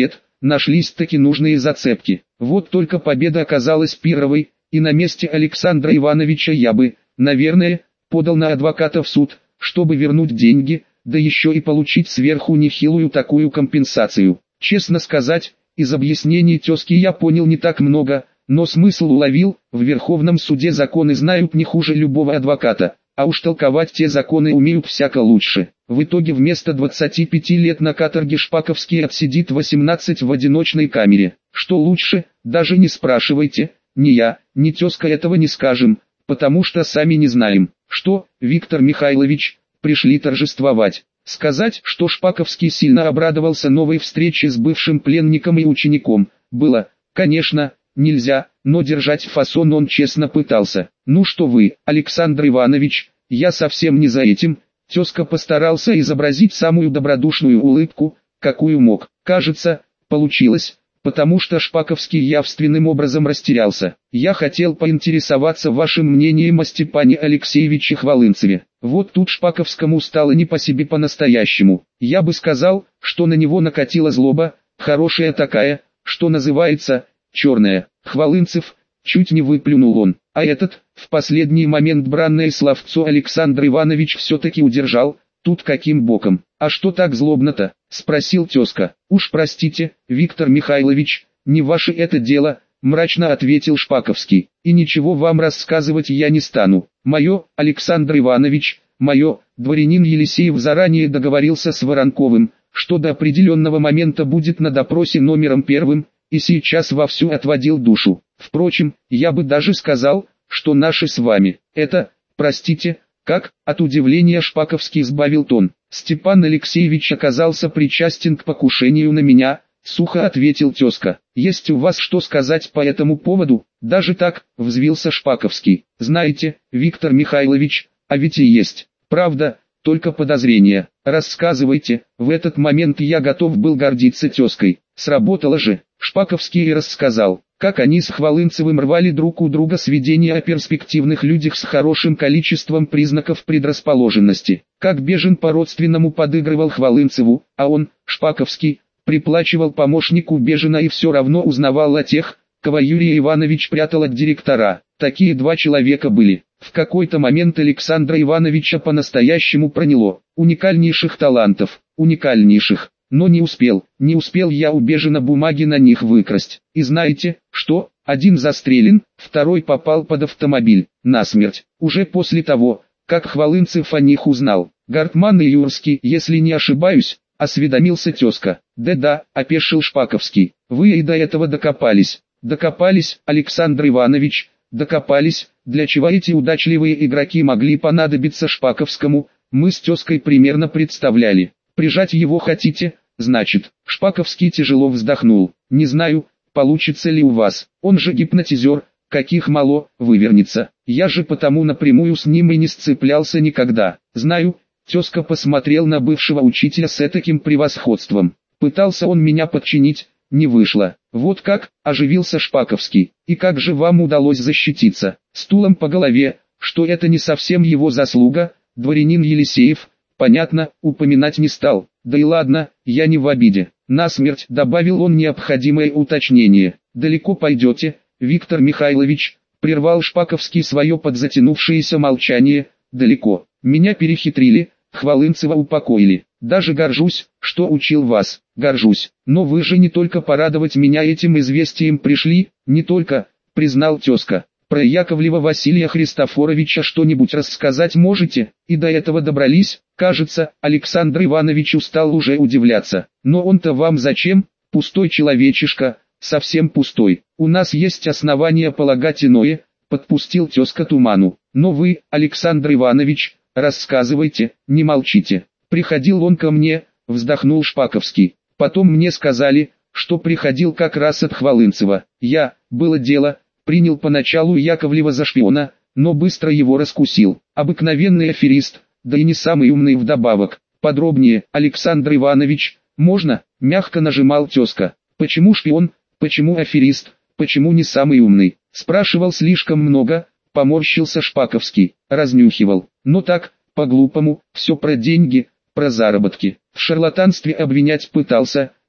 нашлись-таки нужные зацепки. Вот только победа оказалась пирровой, и на месте Александра Ивановича я бы, наверное, подал на адвоката в суд, чтобы вернуть деньги, да еще и получить сверху нехилую такую компенсацию. Честно сказать, из объяснений тезки я понял не так много, но смысл уловил. В Верховном суде законы знают не хуже любого адвоката, а уж толковать те законы умеют всяко лучше. В итоге вместо двадцати пяти лет на каторге Шпаковский отсидит восемнадцать в одиночной камере. Что лучше, даже не спрашивайте, ни я, ни тезка этого не скажем, потому что сами не знаем. Что, Виктор Михайлович, пришли торжествовать? Сказать, что Шпаковский сильно обрадовался новой встрече с бывшим пленником и учеником, было, конечно, нельзя, но держать фасон он честно пытался. Ну что вы, Александр Иванович, я совсем не за этим. Тезка постарался изобразить самую добродушную улыбку, какую мог. Кажется, получилось, потому что Шпаковский явственным образом растерялся. Я хотел поинтересоваться вашим мнением о Степане Алексеевиче Хвалынцеве. Вот тут Шпаковскому стало не по себе по-настоящему. Я бы сказал, что на него накатила злоба, хорошая такая, что называется, черная. Хвалынцев, чуть не выплюнул он. А этот, в последний момент бранное словцо Александр Иванович все-таки удержал. Тут каким боком? А что так злобно-то? Спросил тезка. Уж простите, Виктор Михайлович, не ваше это дело, мрачно ответил Шпаковский. И ничего вам рассказывать я не стану. Мое, Александр Иванович, мое, дворянин Елисеев заранее договорился с Воронковым, что до определенного момента будет на допросе номером первым, и сейчас вовсю отводил душу. Впрочем, я бы даже сказал, что наши с вами, это, простите, как, от удивления Шпаковский сбавил тон. Степан Алексеевич оказался причастен к покушению на меня, сухо ответил тезка. Есть у вас что сказать по этому поводу? Даже так, взвился Шпаковский. Знаете, Виктор Михайлович, а ведь и есть. Правда, только подозрения. Рассказывайте. В этот момент я готов был гордиться тезкой. Сработало же. Шпаковский и рассказал, как они с Хвалынцевым рвали друг у друга сведения о перспективных людях с хорошим количеством признаков предрасположенности, как Бежин по-родственному подыгрывал Хвалынцеву, а он, Шпаковский, приплачивал помощнику Бежина и все равно узнавал о тех, кого Юрий Иванович прятал от директора. Такие два человека были. В какой-то момент Александра Ивановича по-настоящему проняло. Уникальнейших талантов, уникальнейших. Но не успел, не успел я у Бежина бумаги на них выкрасть. И знаете, что? Один застрелен, второй попал под автомобиль, насмерть. Уже после того, как Хвалынцев о них узнал. Гартман и Юрский, если не ошибаюсь, осведомился тезка. Да-да, опешил Шпаковский. Вы и до этого докопались. Докопались, Александр Иванович, докопались. Для чего эти удачливые игроки могли понадобиться Шпаковскому, мы с тезкой примерно представляли. Прижать его хотите? Значит, Шпаковский тяжело вздохнул. Не знаю, получится ли у вас. Он же гипнотизер, каких мало, вывернется. Я же потому напрямую с ним и не сцеплялся никогда. Знаю, тезка посмотрел на бывшего учителя с этаким превосходством. Пытался он меня подчинить, не вышло. Вот как, оживился Шпаковский. И как же вам удалось защититься? Стулом по голове, что это не совсем его заслуга, дворянин Елисеев. Понятно, упоминать не стал. Да и ладно, я не в обиде. Насмерть, добавил он необходимое уточнение. Далеко пойдете, Виктор Михайлович, прервал Шпаковский свое подзатянувшееся молчание. Далеко. Меня перехитрили, Хвалынцева упокоили. Даже горжусь, что учил вас. Горжусь. Но вы же не только порадовать меня этим известием пришли, не только, признал тезка. Про Яковлева Василия Христофоровича что-нибудь рассказать можете? И до этого добрались? Кажется, Александр Иванович устал уже удивляться. Но он-то вам зачем? Пустой человечишка, совсем пустой. У нас есть основания полагать иное, подпустил тезка туману. Но вы, Александр Иванович, рассказывайте, не молчите. Приходил он ко мне, вздохнул Шпаковский. Потом мне сказали, что приходил как раз от Хвалынцева. Я, было дело, принял поначалу Яковлева за шпиона, но быстро его раскусил. Обыкновенный аферист, да и не самый умный вдобавок. Подробнее, Александр Иванович, можно? Мягко нажимал тезка. Почему шпион, почему аферист, почему не самый умный? Спрашивал слишком много, поморщился Шпаковский, разнюхивал. Но так, по-глупому, все про деньги, про заработки. В шарлатанстве обвинять пытался,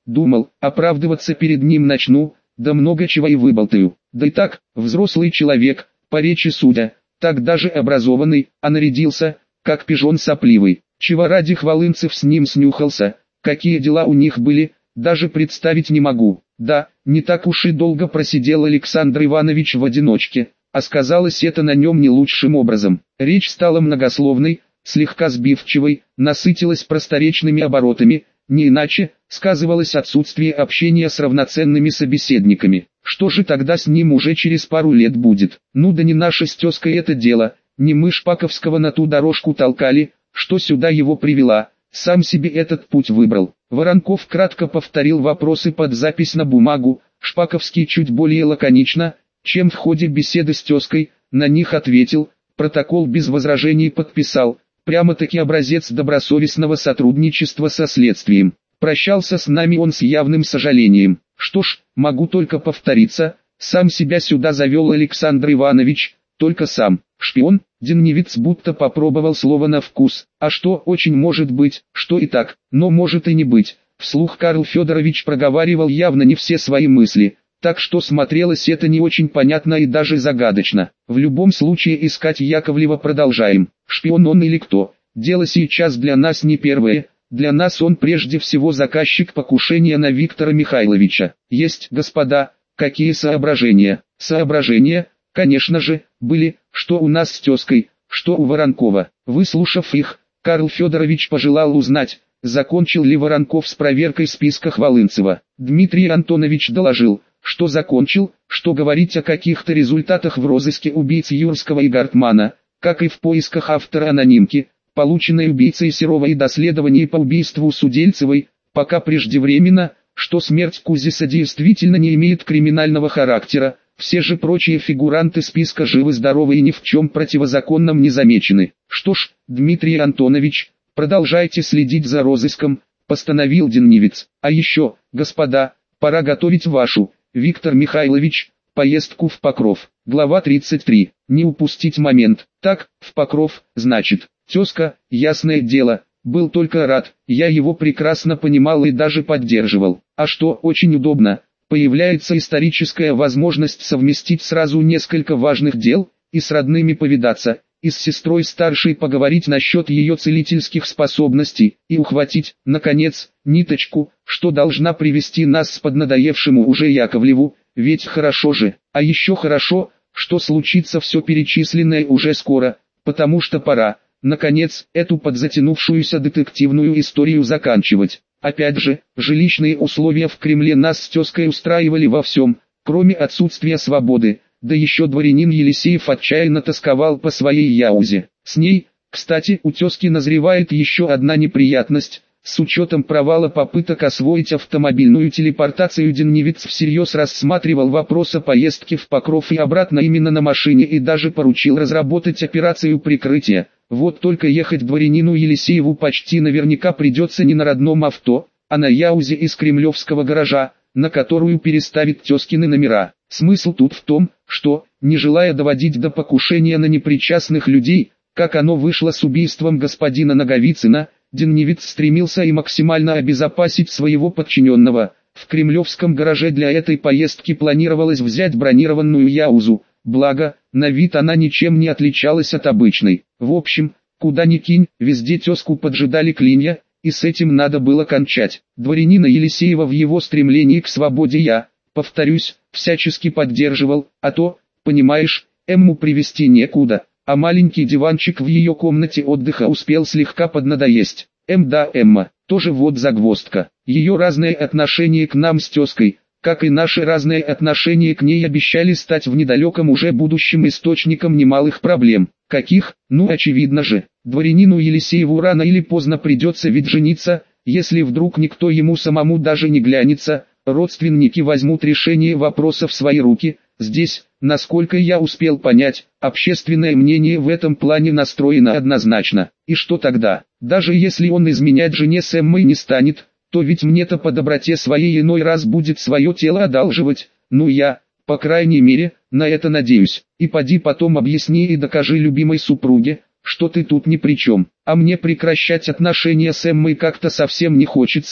Думал, оправдываться перед ним начну, да много чего и выболтаю. Да и так, взрослый человек, по речи судя, так даже образованный, а нарядился, как пижон сопливый. Чего ради Хвалынцев с ним снюхался, какие дела у них были, даже представить не могу. Да, не так уж и долго просидел Александр Иванович в одиночке, а сказалось это на нем не лучшим образом. Речь стала многословной, слегка сбивчивой, насытилась просторечными оборотами, не иначе сказывалось отсутствие общения с равноценными собеседниками. Что же тогда с ним уже через пару лет будет? Ну да не наша с тезкой это дело, не мы Шпаковского на ту дорожку толкали, что сюда его привела, сам себе этот путь выбрал. Воронков кратко повторил вопросы под запись на бумагу, Шпаковский чуть более лаконично, чем в ходе беседы с тезкой, на них ответил, протокол без возражений подписал, прямо-таки образец добросовестного сотрудничества со следствием. Прощался с нами он с явным сожалением. Что ж, могу только повториться, сам себя сюда завел Александр Иванович, только сам. Шпион, Деннивец будто попробовал слово на вкус. А что очень может быть, что и так, но может и не быть. Вслух Карл Федорович проговаривал явно не все свои мысли, так что смотрелось это не очень понятно и даже загадочно. В любом случае искать Яковлева продолжаем. Шпион он или кто? Дело сейчас для нас не первое. Для нас он прежде всего заказчик покушения на Виктора Михайловича. Есть, господа, какие соображения? Соображения, конечно же, были, что у нас с тезкой, что у Воронкова. Выслушав их, Карл Федорович пожелал узнать, закончил ли Воронков с проверкой списка Хвалынцева. Дмитрий Антонович доложил, что закончил, что говорить о каких-то результатах в розыске убийц Юрского и Гартмана, как и в поисках автора анонимки, полученной убийцей Серова и доследований по убийству Судельцевой, пока преждевременно, что смерть Кузиса действительно не имеет криминального характера, все же прочие фигуранты списка живы-здоровы и ни в чем противозаконном не замечены. Что ж, Дмитрий Антонович, продолжайте следить за розыском, постановил Деннивец. А еще, господа, пора готовить вашу, Виктор Михайлович, поездку в Покров. Глава тридцать три. Не упустить момент. Так, в Покров, значит. Тезка, ясное дело, был только рад, я его прекрасно понимал и даже поддерживал. А что очень удобно, появляется историческая возможность совместить сразу несколько важных дел, и с родными повидаться, и с сестрой старшей поговорить насчет ее целительских способностей, и ухватить, наконец, ниточку, что должна привести нас с поднадоевшему уже Яковлеву, ведь хорошо же, а еще хорошо, что случится все перечисленное уже скоро, потому что пора, наконец, эту подзатянувшуюся детективную историю заканчивать. Опять же, жилищные условия в Кремле нас с тезкой устраивали во всем, кроме отсутствия свободы, да еще дворянин Елисеев отчаянно тосковал по своей Яузе. С ней, кстати, у тезки назревает еще одна неприятность. С учетом провала попыток освоить автомобильную телепортацию, Деннивец всерьез рассматривал вопрос о поездке в Покров и обратно именно на машине и даже поручил разработать операцию прикрытия. Вот только ехать дворянину Елисееву почти наверняка придется не на родном авто, а на Яузе из кремлевского гаража, на которую переставит тезкины номера. Смысл тут в том, что, не желая доводить до покушения на непричастных людей, как оно вышло с убийством господина Наговицына, Деннивец стремился и максимально обезопасить своего подчиненного. В кремлевском гараже для этой поездки планировалось взять бронированную Яузу, благо, на вид она ничем не отличалась от обычной. В общем, куда ни кинь, везде тезку поджидали клинья, и с этим надо было кончать. Дворянина Елисеева в его стремлении к свободе я, повторюсь, всячески поддерживал, а то, понимаешь, Эмму привезти некуда. А маленький диванчик в ее комнате отдыха успел слегка поднадоесть. Эм да Эмма, тоже вот загвоздка. Ее разное отношение к нам с тезкой, как и наши разные отношения к ней, обещали стать в недалеком уже будущем источником немалых проблем. Каких? Ну очевидно же, дворянину Елисееву рано или поздно придется ведь жениться, если вдруг никто ему самому даже не глянется, родственники возьмут решение вопроса в свои руки. Здесь, насколько я успел понять, общественное мнение в этом плане настроено однозначно. И что тогда? Даже если он изменять жене с Эммой не станет, то ведь мне-то по доброте своей иной раз будет свое тело одалживать. Ну я, по крайней мере, на это надеюсь. И поди потом объясни и докажи любимой супруге, что ты тут ни при чем. А мне прекращать отношения с Эммой как-то совсем не хочется.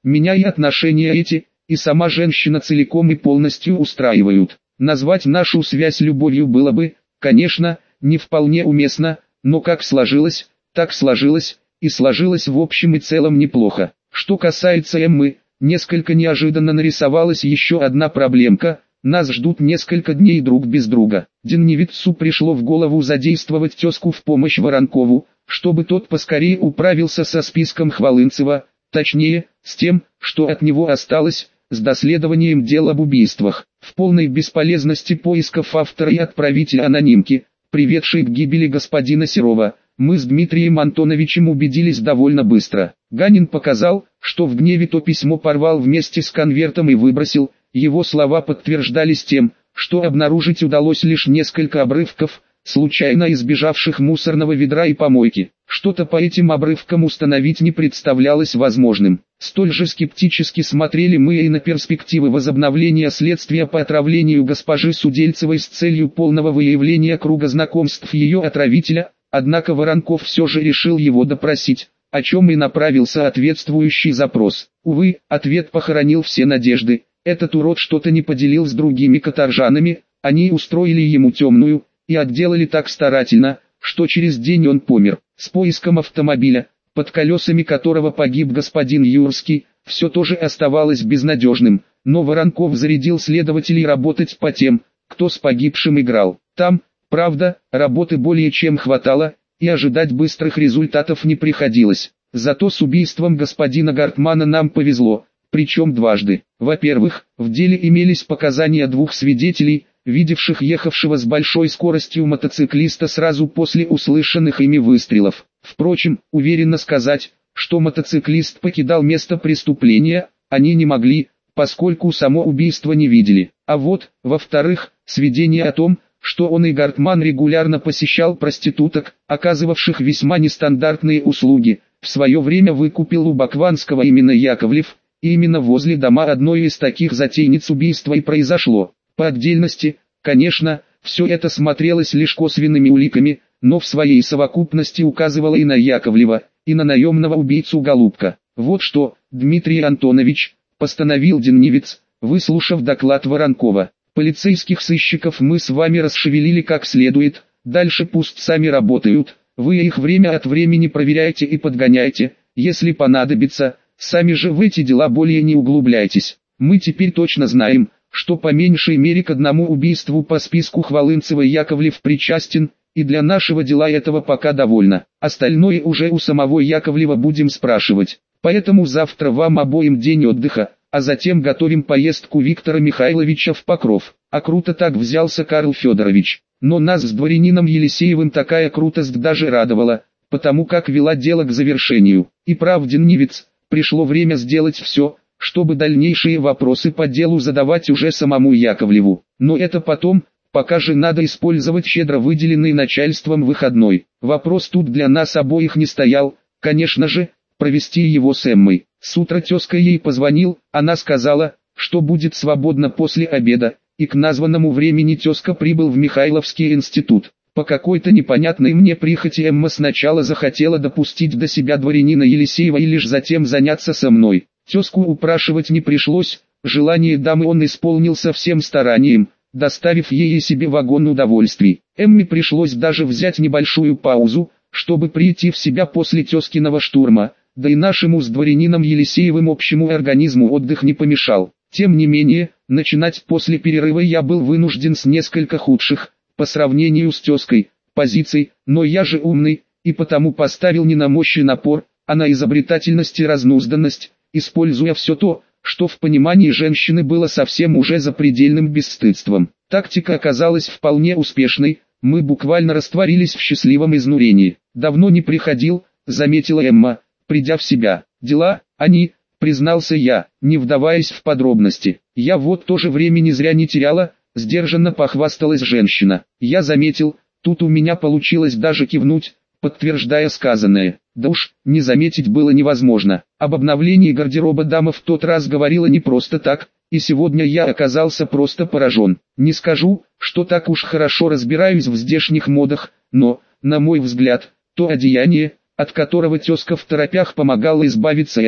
Меня и отношения эти, и сама женщина целиком и полностью устраивают. Назвать нашу связь любовью было бы, конечно, не вполне уместно, но как сложилось, так сложилось, и сложилось в общем и целом неплохо. Что касается Эммы, несколько неожиданно нарисовалась еще одна проблемка. Нас ждут несколько дней друг без друга. Деннивицу пришло в голову задействовать тезку в помощь Воронкову, чтобы тот поскорее управился со списком Хвалынцева, точнее, с тем, что от него осталось, с доследованием дел об убийствах. В полной бесполезности поисков автора и отправителя анонимки, приведшей к гибели господина Серова, мы с Дмитрием Антоновичем убедились довольно быстро. Ганин показал, что в гневе то письмо порвал вместе с конвертом и выбросил. Его слова подтверждались тем, что обнаружить удалось лишь несколько обрывков, случайно избежавших мусорного ведра и помойки. Что-то по этим обрывкам установить не представлялось возможным. Столь же скептически смотрели мы и на перспективы возобновления следствия по отравлению госпожи Судельцевой с целью полного выявления круга знакомств ее отравителя, однако Воронков все же решил его допросить, о чем и направил соответствующий запрос. Увы, ответ похоронил все надежды. Этот урод что-то не поделил с другими каторжанами, они устроили ему темную, и отделали так старательно, что через день он помер. С поиском автомобиля, под колесами которого погиб господин Юрский, все тоже оставалось безнадежным, но Воронков зарядил следователей работать по тем, кто с погибшим играл. Там, правда, работы более чем хватало, и ожидать быстрых результатов не приходилось. Зато с убийством господина Гартмана нам повезло. Причем дважды. Во-первых, в деле имелись показания двух свидетелей, видевших ехавшего с большой скоростью мотоциклиста сразу после услышанных ими выстрелов. Впрочем, уверенно сказать, что мотоциклист покидал место преступления, они не могли, поскольку само убийство не видели. А вот, во-вторых, сведения о том, что он и Гартман регулярно посещал проституток, оказывавших весьма нестандартные услуги, в свое время выкупил у Бакванского именно Яковлев, и именно возле дома одной из таких затейниц убийства и произошло. По отдельности, конечно, все это смотрелось лишь косвенными уликами, но в своей совокупности указывало и на Яковлева, и на наемного убийцу Голубка. Вот что, Дмитрий Антонович, постановил Деннивиц, выслушав доклад Воронкова. Полицейских сыщиков мы с вами расшевелили как следует, дальше пусть сами работают, вы их время от времени проверяйте и подгоняйте, если понадобится. Сами же в эти дела более не углубляйтесь. Мы теперь точно знаем, что по меньшей мере к одному убийству по списку Хвалынцева Яковлев причастен, и для нашего дела этого пока довольно. Остальное уже у самого Яковлева будем спрашивать. Поэтому завтра вам обоим день отдыха, а затем готовим поездку Виктора Михайловича в Покров. А круто так взялся Карл Федорович. Но нас с дворянином Елисеевым такая крутость даже радовала, потому как вела дело к завершению. И прав Деннивиц. Пришло время сделать все, чтобы дальнейшие вопросы по делу задавать уже самому Яковлеву. Но это потом, пока же надо использовать щедро выделенный начальством выходной. Вопрос тут для нас обоих не стоял, конечно же, провести его с Эммой. С утра тезка ей позвонил, она сказала, что будет свободна после обеда, и к названному времени тезка прибыл в Михайловский институт. По какой-то непонятной мне прихоти Эмма сначала захотела допустить до себя дворянина Елисеева и лишь затем заняться со мной. Тезку упрашивать не пришлось, желание дамы он исполнил со всем старанием, доставив ей и себе вагон удовольствий. Эмме пришлось даже взять небольшую паузу, чтобы прийти в себя после тезкиного штурма, да и нашему с дворянином Елисеевым общему организму отдых не помешал. Тем не менее, начинать после перерыва я был вынужден с несколько худших, по сравнению с тезкой, позиций, но я же умный, и потому поставил не на мощь и напор, а на изобретательность и разнузданность, используя все то, что в понимании женщины было совсем уже запредельным бесстыдством. Тактика оказалась вполне успешной, мы буквально растворились в счастливом изнурении. «Давно не приходил», — заметила Эмма, придя в себя. «Дела, они», — признался я, не вдаваясь в подробности. «Я вот тоже времени зря не теряла», — сдержанно похвасталась женщина. Я заметил, тут у меня получилось даже кивнуть, подтверждая сказанное. Да уж, не заметить было невозможно. Об обновлении гардероба дама в тот раз говорила не просто так, и сегодня я оказался просто поражен. Не скажу, что так уж хорошо разбираюсь в здешних модах, но, на мой взгляд, то одеяние, от которого тезка в торопях помогала избавиться Эмме,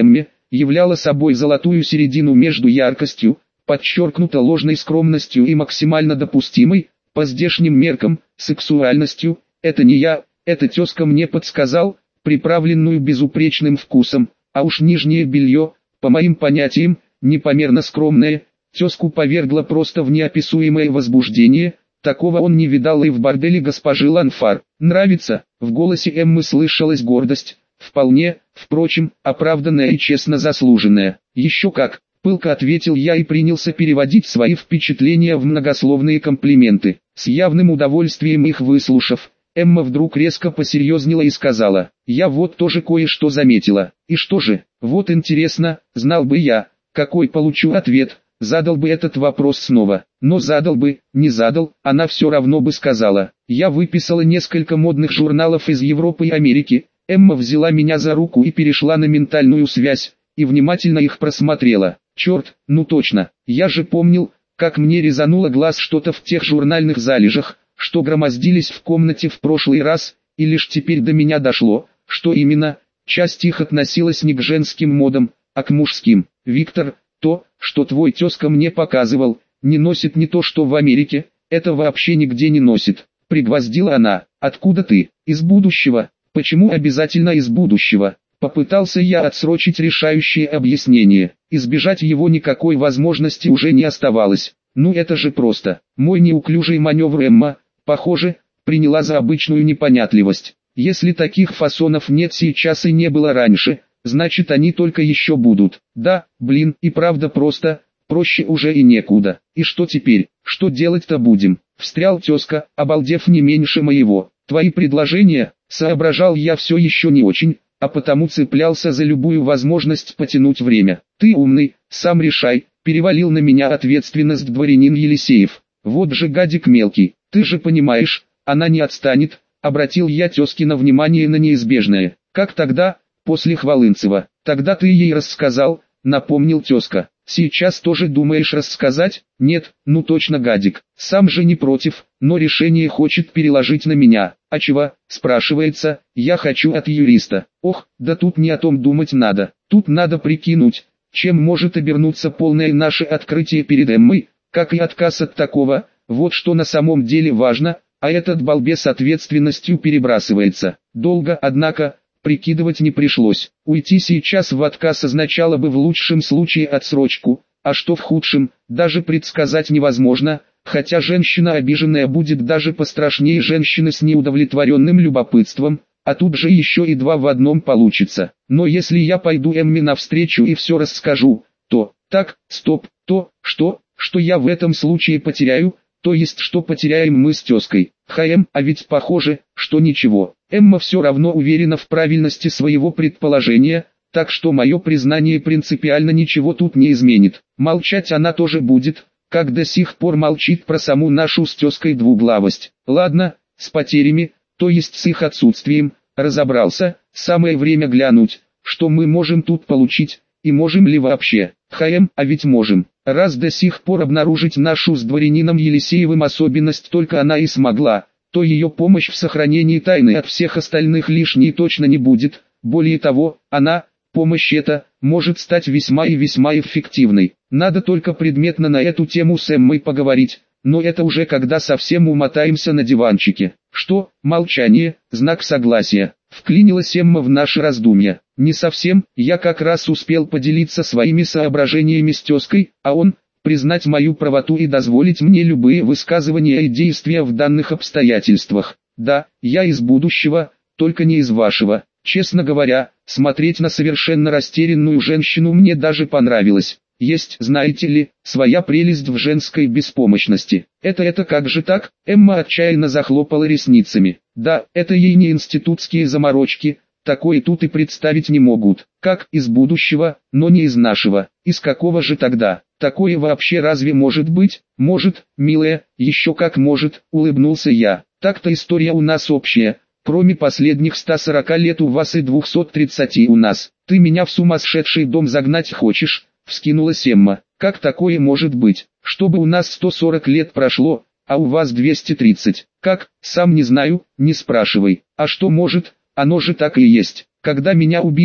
являла собой золотую середину между яркостью, подчеркнуто ложной скромностью и максимально допустимой, по здешним меркам, сексуальностью. Это не я, это тезка мне подсказал, приправленную безупречным вкусом, а уж нижнее белье, по моим понятиям, непомерно скромное, тезку повергло просто в неописуемое возбуждение. Такого он не видал и в борделе госпожи Ланфар. «Нравится?» — в голосе Эммы слышалась гордость, вполне, впрочем, оправданная и честно заслуженная. «Еще как!» — пылко ответил я и принялся переводить свои впечатления в многословные комплименты. С явным удовольствием их выслушав, Эмма вдруг резко посерьезнела и сказала: «Я вот тоже кое-что заметила». «И что же? Вот интересно, знал бы я, какой получу ответ». Задал бы этот вопрос снова, но задал бы, не задал, она все равно бы сказала. Я выписала несколько модных журналов из Европы и Америки. Эмма взяла меня за руку и перешла на ментальную связь, и внимательно их просмотрела. Черт, ну точно, я же помнил, как мне резануло глаз что-то в тех журнальных залежах, что громоздились в комнате в прошлый раз, и лишь теперь до меня дошло, что именно, часть их относилась не к женским модам, а к мужским. Виктор, то, что твой тезка мне показывал, не носит не то что в Америке, это вообще нигде не носит. Пригвоздила она. Откуда ты? Из будущего. Почему обязательно из будущего? Попытался я отсрочить решающее объяснение. Избежать его никакой возможности уже не оставалось. Ну это же просто. Мой неуклюжий маневр Эмма, похоже, приняла за обычную непонятливость. Если таких фасонов нет сейчас и не было раньше, значит они только еще будут. Да, блин, и правда просто, проще уже и некуда. И что теперь, что делать-то будем? Встрял тезка, обалдев не меньше моего. Твои предложения, соображал я все еще не очень, а потому цеплялся за любую возможность потянуть время. Ты умный, сам решай, перевалил на меня ответственность дворянин Елисеев. Вот же гадик мелкий, ты же понимаешь, она не отстанет, обратил я тезкино внимание на неизбежное. Как тогда? После Хвалынцева. Тогда ты ей рассказал, напомнил тезка. Сейчас тоже думаешь рассказать? Нет, ну точно гадик. Сам же не против, но решение хочет переложить на меня. А чего, спрашивается, я хочу от юриста. Ох, да тут не о том думать надо. Тут надо прикинуть, чем может обернуться полное наше открытие перед Эммой, как и отказ от такого. Вот что на самом деле важно, а этот балбес ответственностью перебрасывается. Долго, однако, прикидывать не пришлось. Уйти сейчас в отказ означало бы в лучшем случае отсрочку, а что в худшем, даже предсказать невозможно, хотя женщина обиженная будет даже пострашнее женщины с неудовлетворенным любопытством, а тут же еще и два в одном получится. Но если я пойду Эмме навстречу и все расскажу, то, так, стоп, то, что, что я в этом случае потеряю, то есть что потеряем мы с тезкой. Хм, а ведь похоже, что ничего. Эмма все равно уверена в правильности своего предположения, так что мое признание принципиально ничего тут не изменит. Молчать она тоже будет, как до сих пор молчит про саму нашу с тезкой двуглавость. Ладно, с потерями, то есть с их отсутствием, разобрался, самое время глянуть, что мы можем тут получить, и можем ли вообще. Хм, а ведь можем. Раз до сих пор обнаружить нашу с дворянином Елисеевым особенность только она и смогла, то ее помощь в сохранении тайны от всех остальных лишней точно не будет. Более того, она, помощь эта, может стать весьма и весьма эффективной. Надо только предметно на эту тему с Эммой поговорить, но это уже когда совсем умотаемся на диванчике. Что, молчание, знак согласия. Вклинилась Эмма в наши раздумья. Не совсем, я как раз успел поделиться своими соображениями с тезкой, а он, признать мою правоту и дозволить мне любые высказывания и действия в данных обстоятельствах. Да, я из будущего, только не из вашего. Честно говоря, смотреть на совершенно растерянную женщину мне даже понравилось. Есть, знаете ли, своя прелесть в женской беспомощности. Это это как же так? Эмма отчаянно захлопала ресницами. Да, это ей не институтские заморочки, такое тут и представить не могут. Как из будущего, но не из нашего. Из какого же тогда? Такое вообще разве может быть? Может, милая, еще как может, улыбнулся я. Так-то история у нас общая. Кроме последних ста сорока лет у вас и двухсот тридцати у нас. Ты меня в сумасшедший дом загнать хочешь? Вскинулась Эмма. Как такое может быть? Чтобы у нас сто сорок лет прошло, а у вас двести тридцать. Как? Сам не знаю, не спрашивай. А что может? Оно же так и есть. Когда меня убили,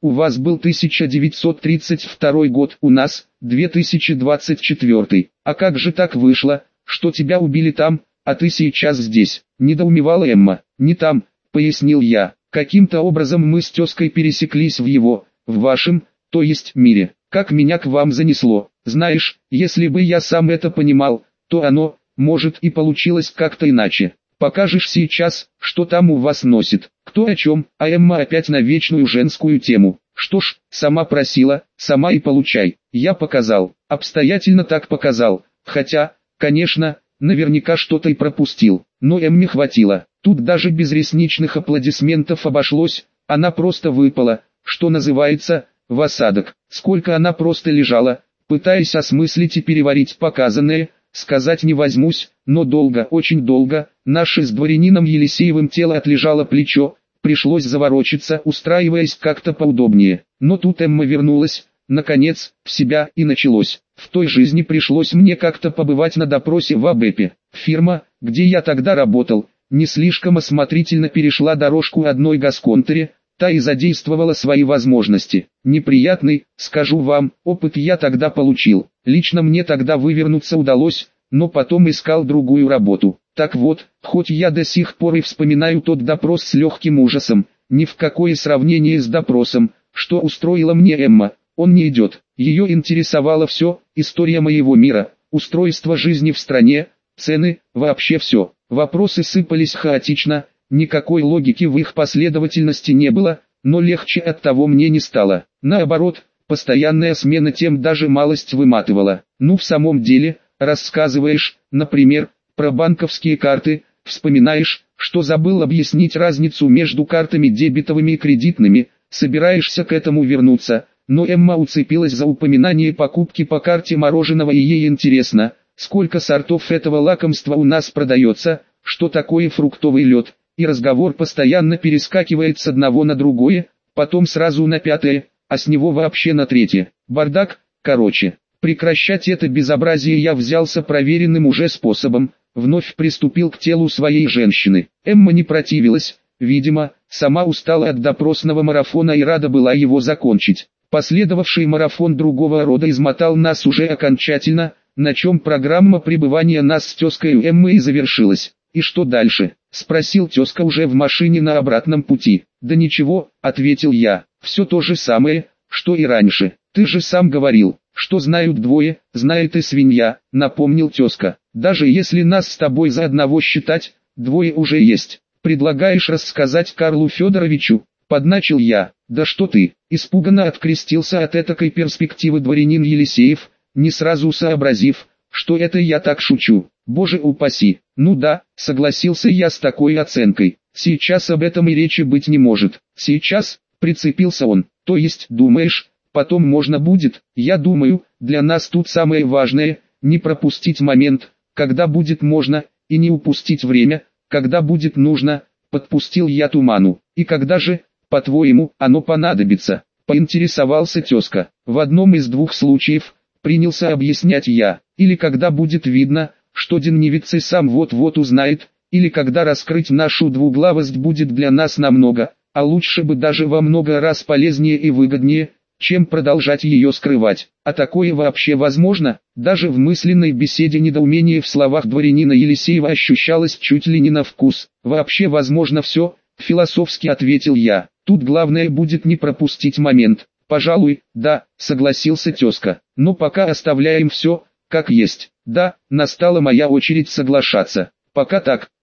У вас был тысяча девятьсот тридцать второй год, у нас две тысячи двадцать четвёртый. А как же так вышло, что тебя убили там, а ты сейчас здесь?» — недоумевала Эмма. «Не там», — пояснил я. «Каким-то образом мы с тезкой пересеклись в его, в вашем, то есть мире. Как меня к вам занесло. Знаешь, если бы я сам это понимал, то оно, может, и получилось как-то иначе. Покажешь сейчас, что там у вас носит». Кто о чем, а Эмма опять на вечную женскую тему. Что ж, сама просила, сама и получай. Я показал, обстоятельно так показал, хотя, конечно, наверняка что-то и пропустил, но Эмме хватило. Тут даже без ресничных аплодисментов обошлось, она просто выпала, что называется, в осадок. Сколько она просто лежала, пытаясь осмыслить и переварить показанное, сказать не возьмусь, но долго, очень долго, наше с дворянином Елисеевым тело отлежало плечо, пришлось заворочиться, устраиваясь как-то поудобнее. Но тут Эмма вернулась, наконец, в себя, и началось. В той жизни пришлось мне как-то побывать на допросе в АБЭПе. Фирма, где я тогда работал, не слишком осмотрительно перешла дорожку одной госконторе, та и задействовала свои возможности. Неприятный, скажу вам, опыт я тогда получил. Лично мне тогда вывернуться удалось, но потом искал другую работу. Так вот, хоть я до сих пор и вспоминаю тот допрос с легким ужасом, ни в какое сравнение с допросом, что устроила мне Эмма, он не идет. Ее интересовало все, история моего мира, устройство жизни в стране, цены, вообще все. Вопросы сыпались хаотично, никакой логики в их последовательности не было, но легче от того мне не стало. Наоборот, постоянная смена тем даже малость выматывала. Ну в самом деле, рассказываешь, например, про банковские карты, вспоминаешь, что забыл объяснить разницу между картами дебетовыми и кредитными, собираешься к этому вернуться, но Эмма уцепилась за упоминание покупки по карте мороженого, и ей интересно, сколько сортов этого лакомства у нас продается, что такое фруктовый лед, и разговор постоянно перескакивает с одного на другое, потом сразу на пятое, а с него вообще на третье. Бардак, короче. Прекращать это безобразие я взялся проверенным уже способом, вновь приступил к телу своей женщины. Эмма не противилась, видимо, сама устала от допросного марафона и рада была его закончить. Последовавший марафон другого рода измотал нас уже окончательно, на чем программа пребывания нас с тезкой Эммой и завершилась. «И что дальше?» — спросил тезка уже в машине на обратном пути. «Да ничего», — ответил я, — «все то же самое, что и раньше. Ты же сам говорил, что знают двое, знает и свинья», — напомнил тезка. «Даже если нас с тобой за одного считать, двое уже есть. Предлагаешь рассказать Карлу Федоровичу?» — подначил я. «Да что ты!» — испуганно открестился от этакой перспективы дворянин Елисеев, не сразу сообразив, что это я так шучу. «Боже упаси!» «Ну да», — согласился я с такой оценкой. «Сейчас об этом и речи быть не может». «Сейчас?» — прицепился он. «То есть, думаешь, потом можно будет?» «Я думаю, для нас тут самое важное — не пропустить момент, когда будет можно, и не упустить время, когда будет нужно», — подпустил я туману. «И когда же, по-твоему, оно понадобится?» — поинтересовался тезка. «В одном из двух случаев», — принялся объяснять я, «или когда будет видно, что Деннивиц и сам вот-вот узнает, или когда раскрыть нашу двуглавость будет для нас намного, а лучше бы даже во много раз полезнее и выгоднее, чем продолжать ее скрывать. А такое вообще возможно?» Даже в мысленной беседе недоумение в словах дворянина Елисеева ощущалось чуть ли не на вкус. «Вообще возможно все», — философски ответил я. «Тут главное будет не пропустить момент». «Пожалуй, да», — согласился тезка. «Но пока оставляем все, как есть». Да, настала моя очередь соглашаться. «Пока так»,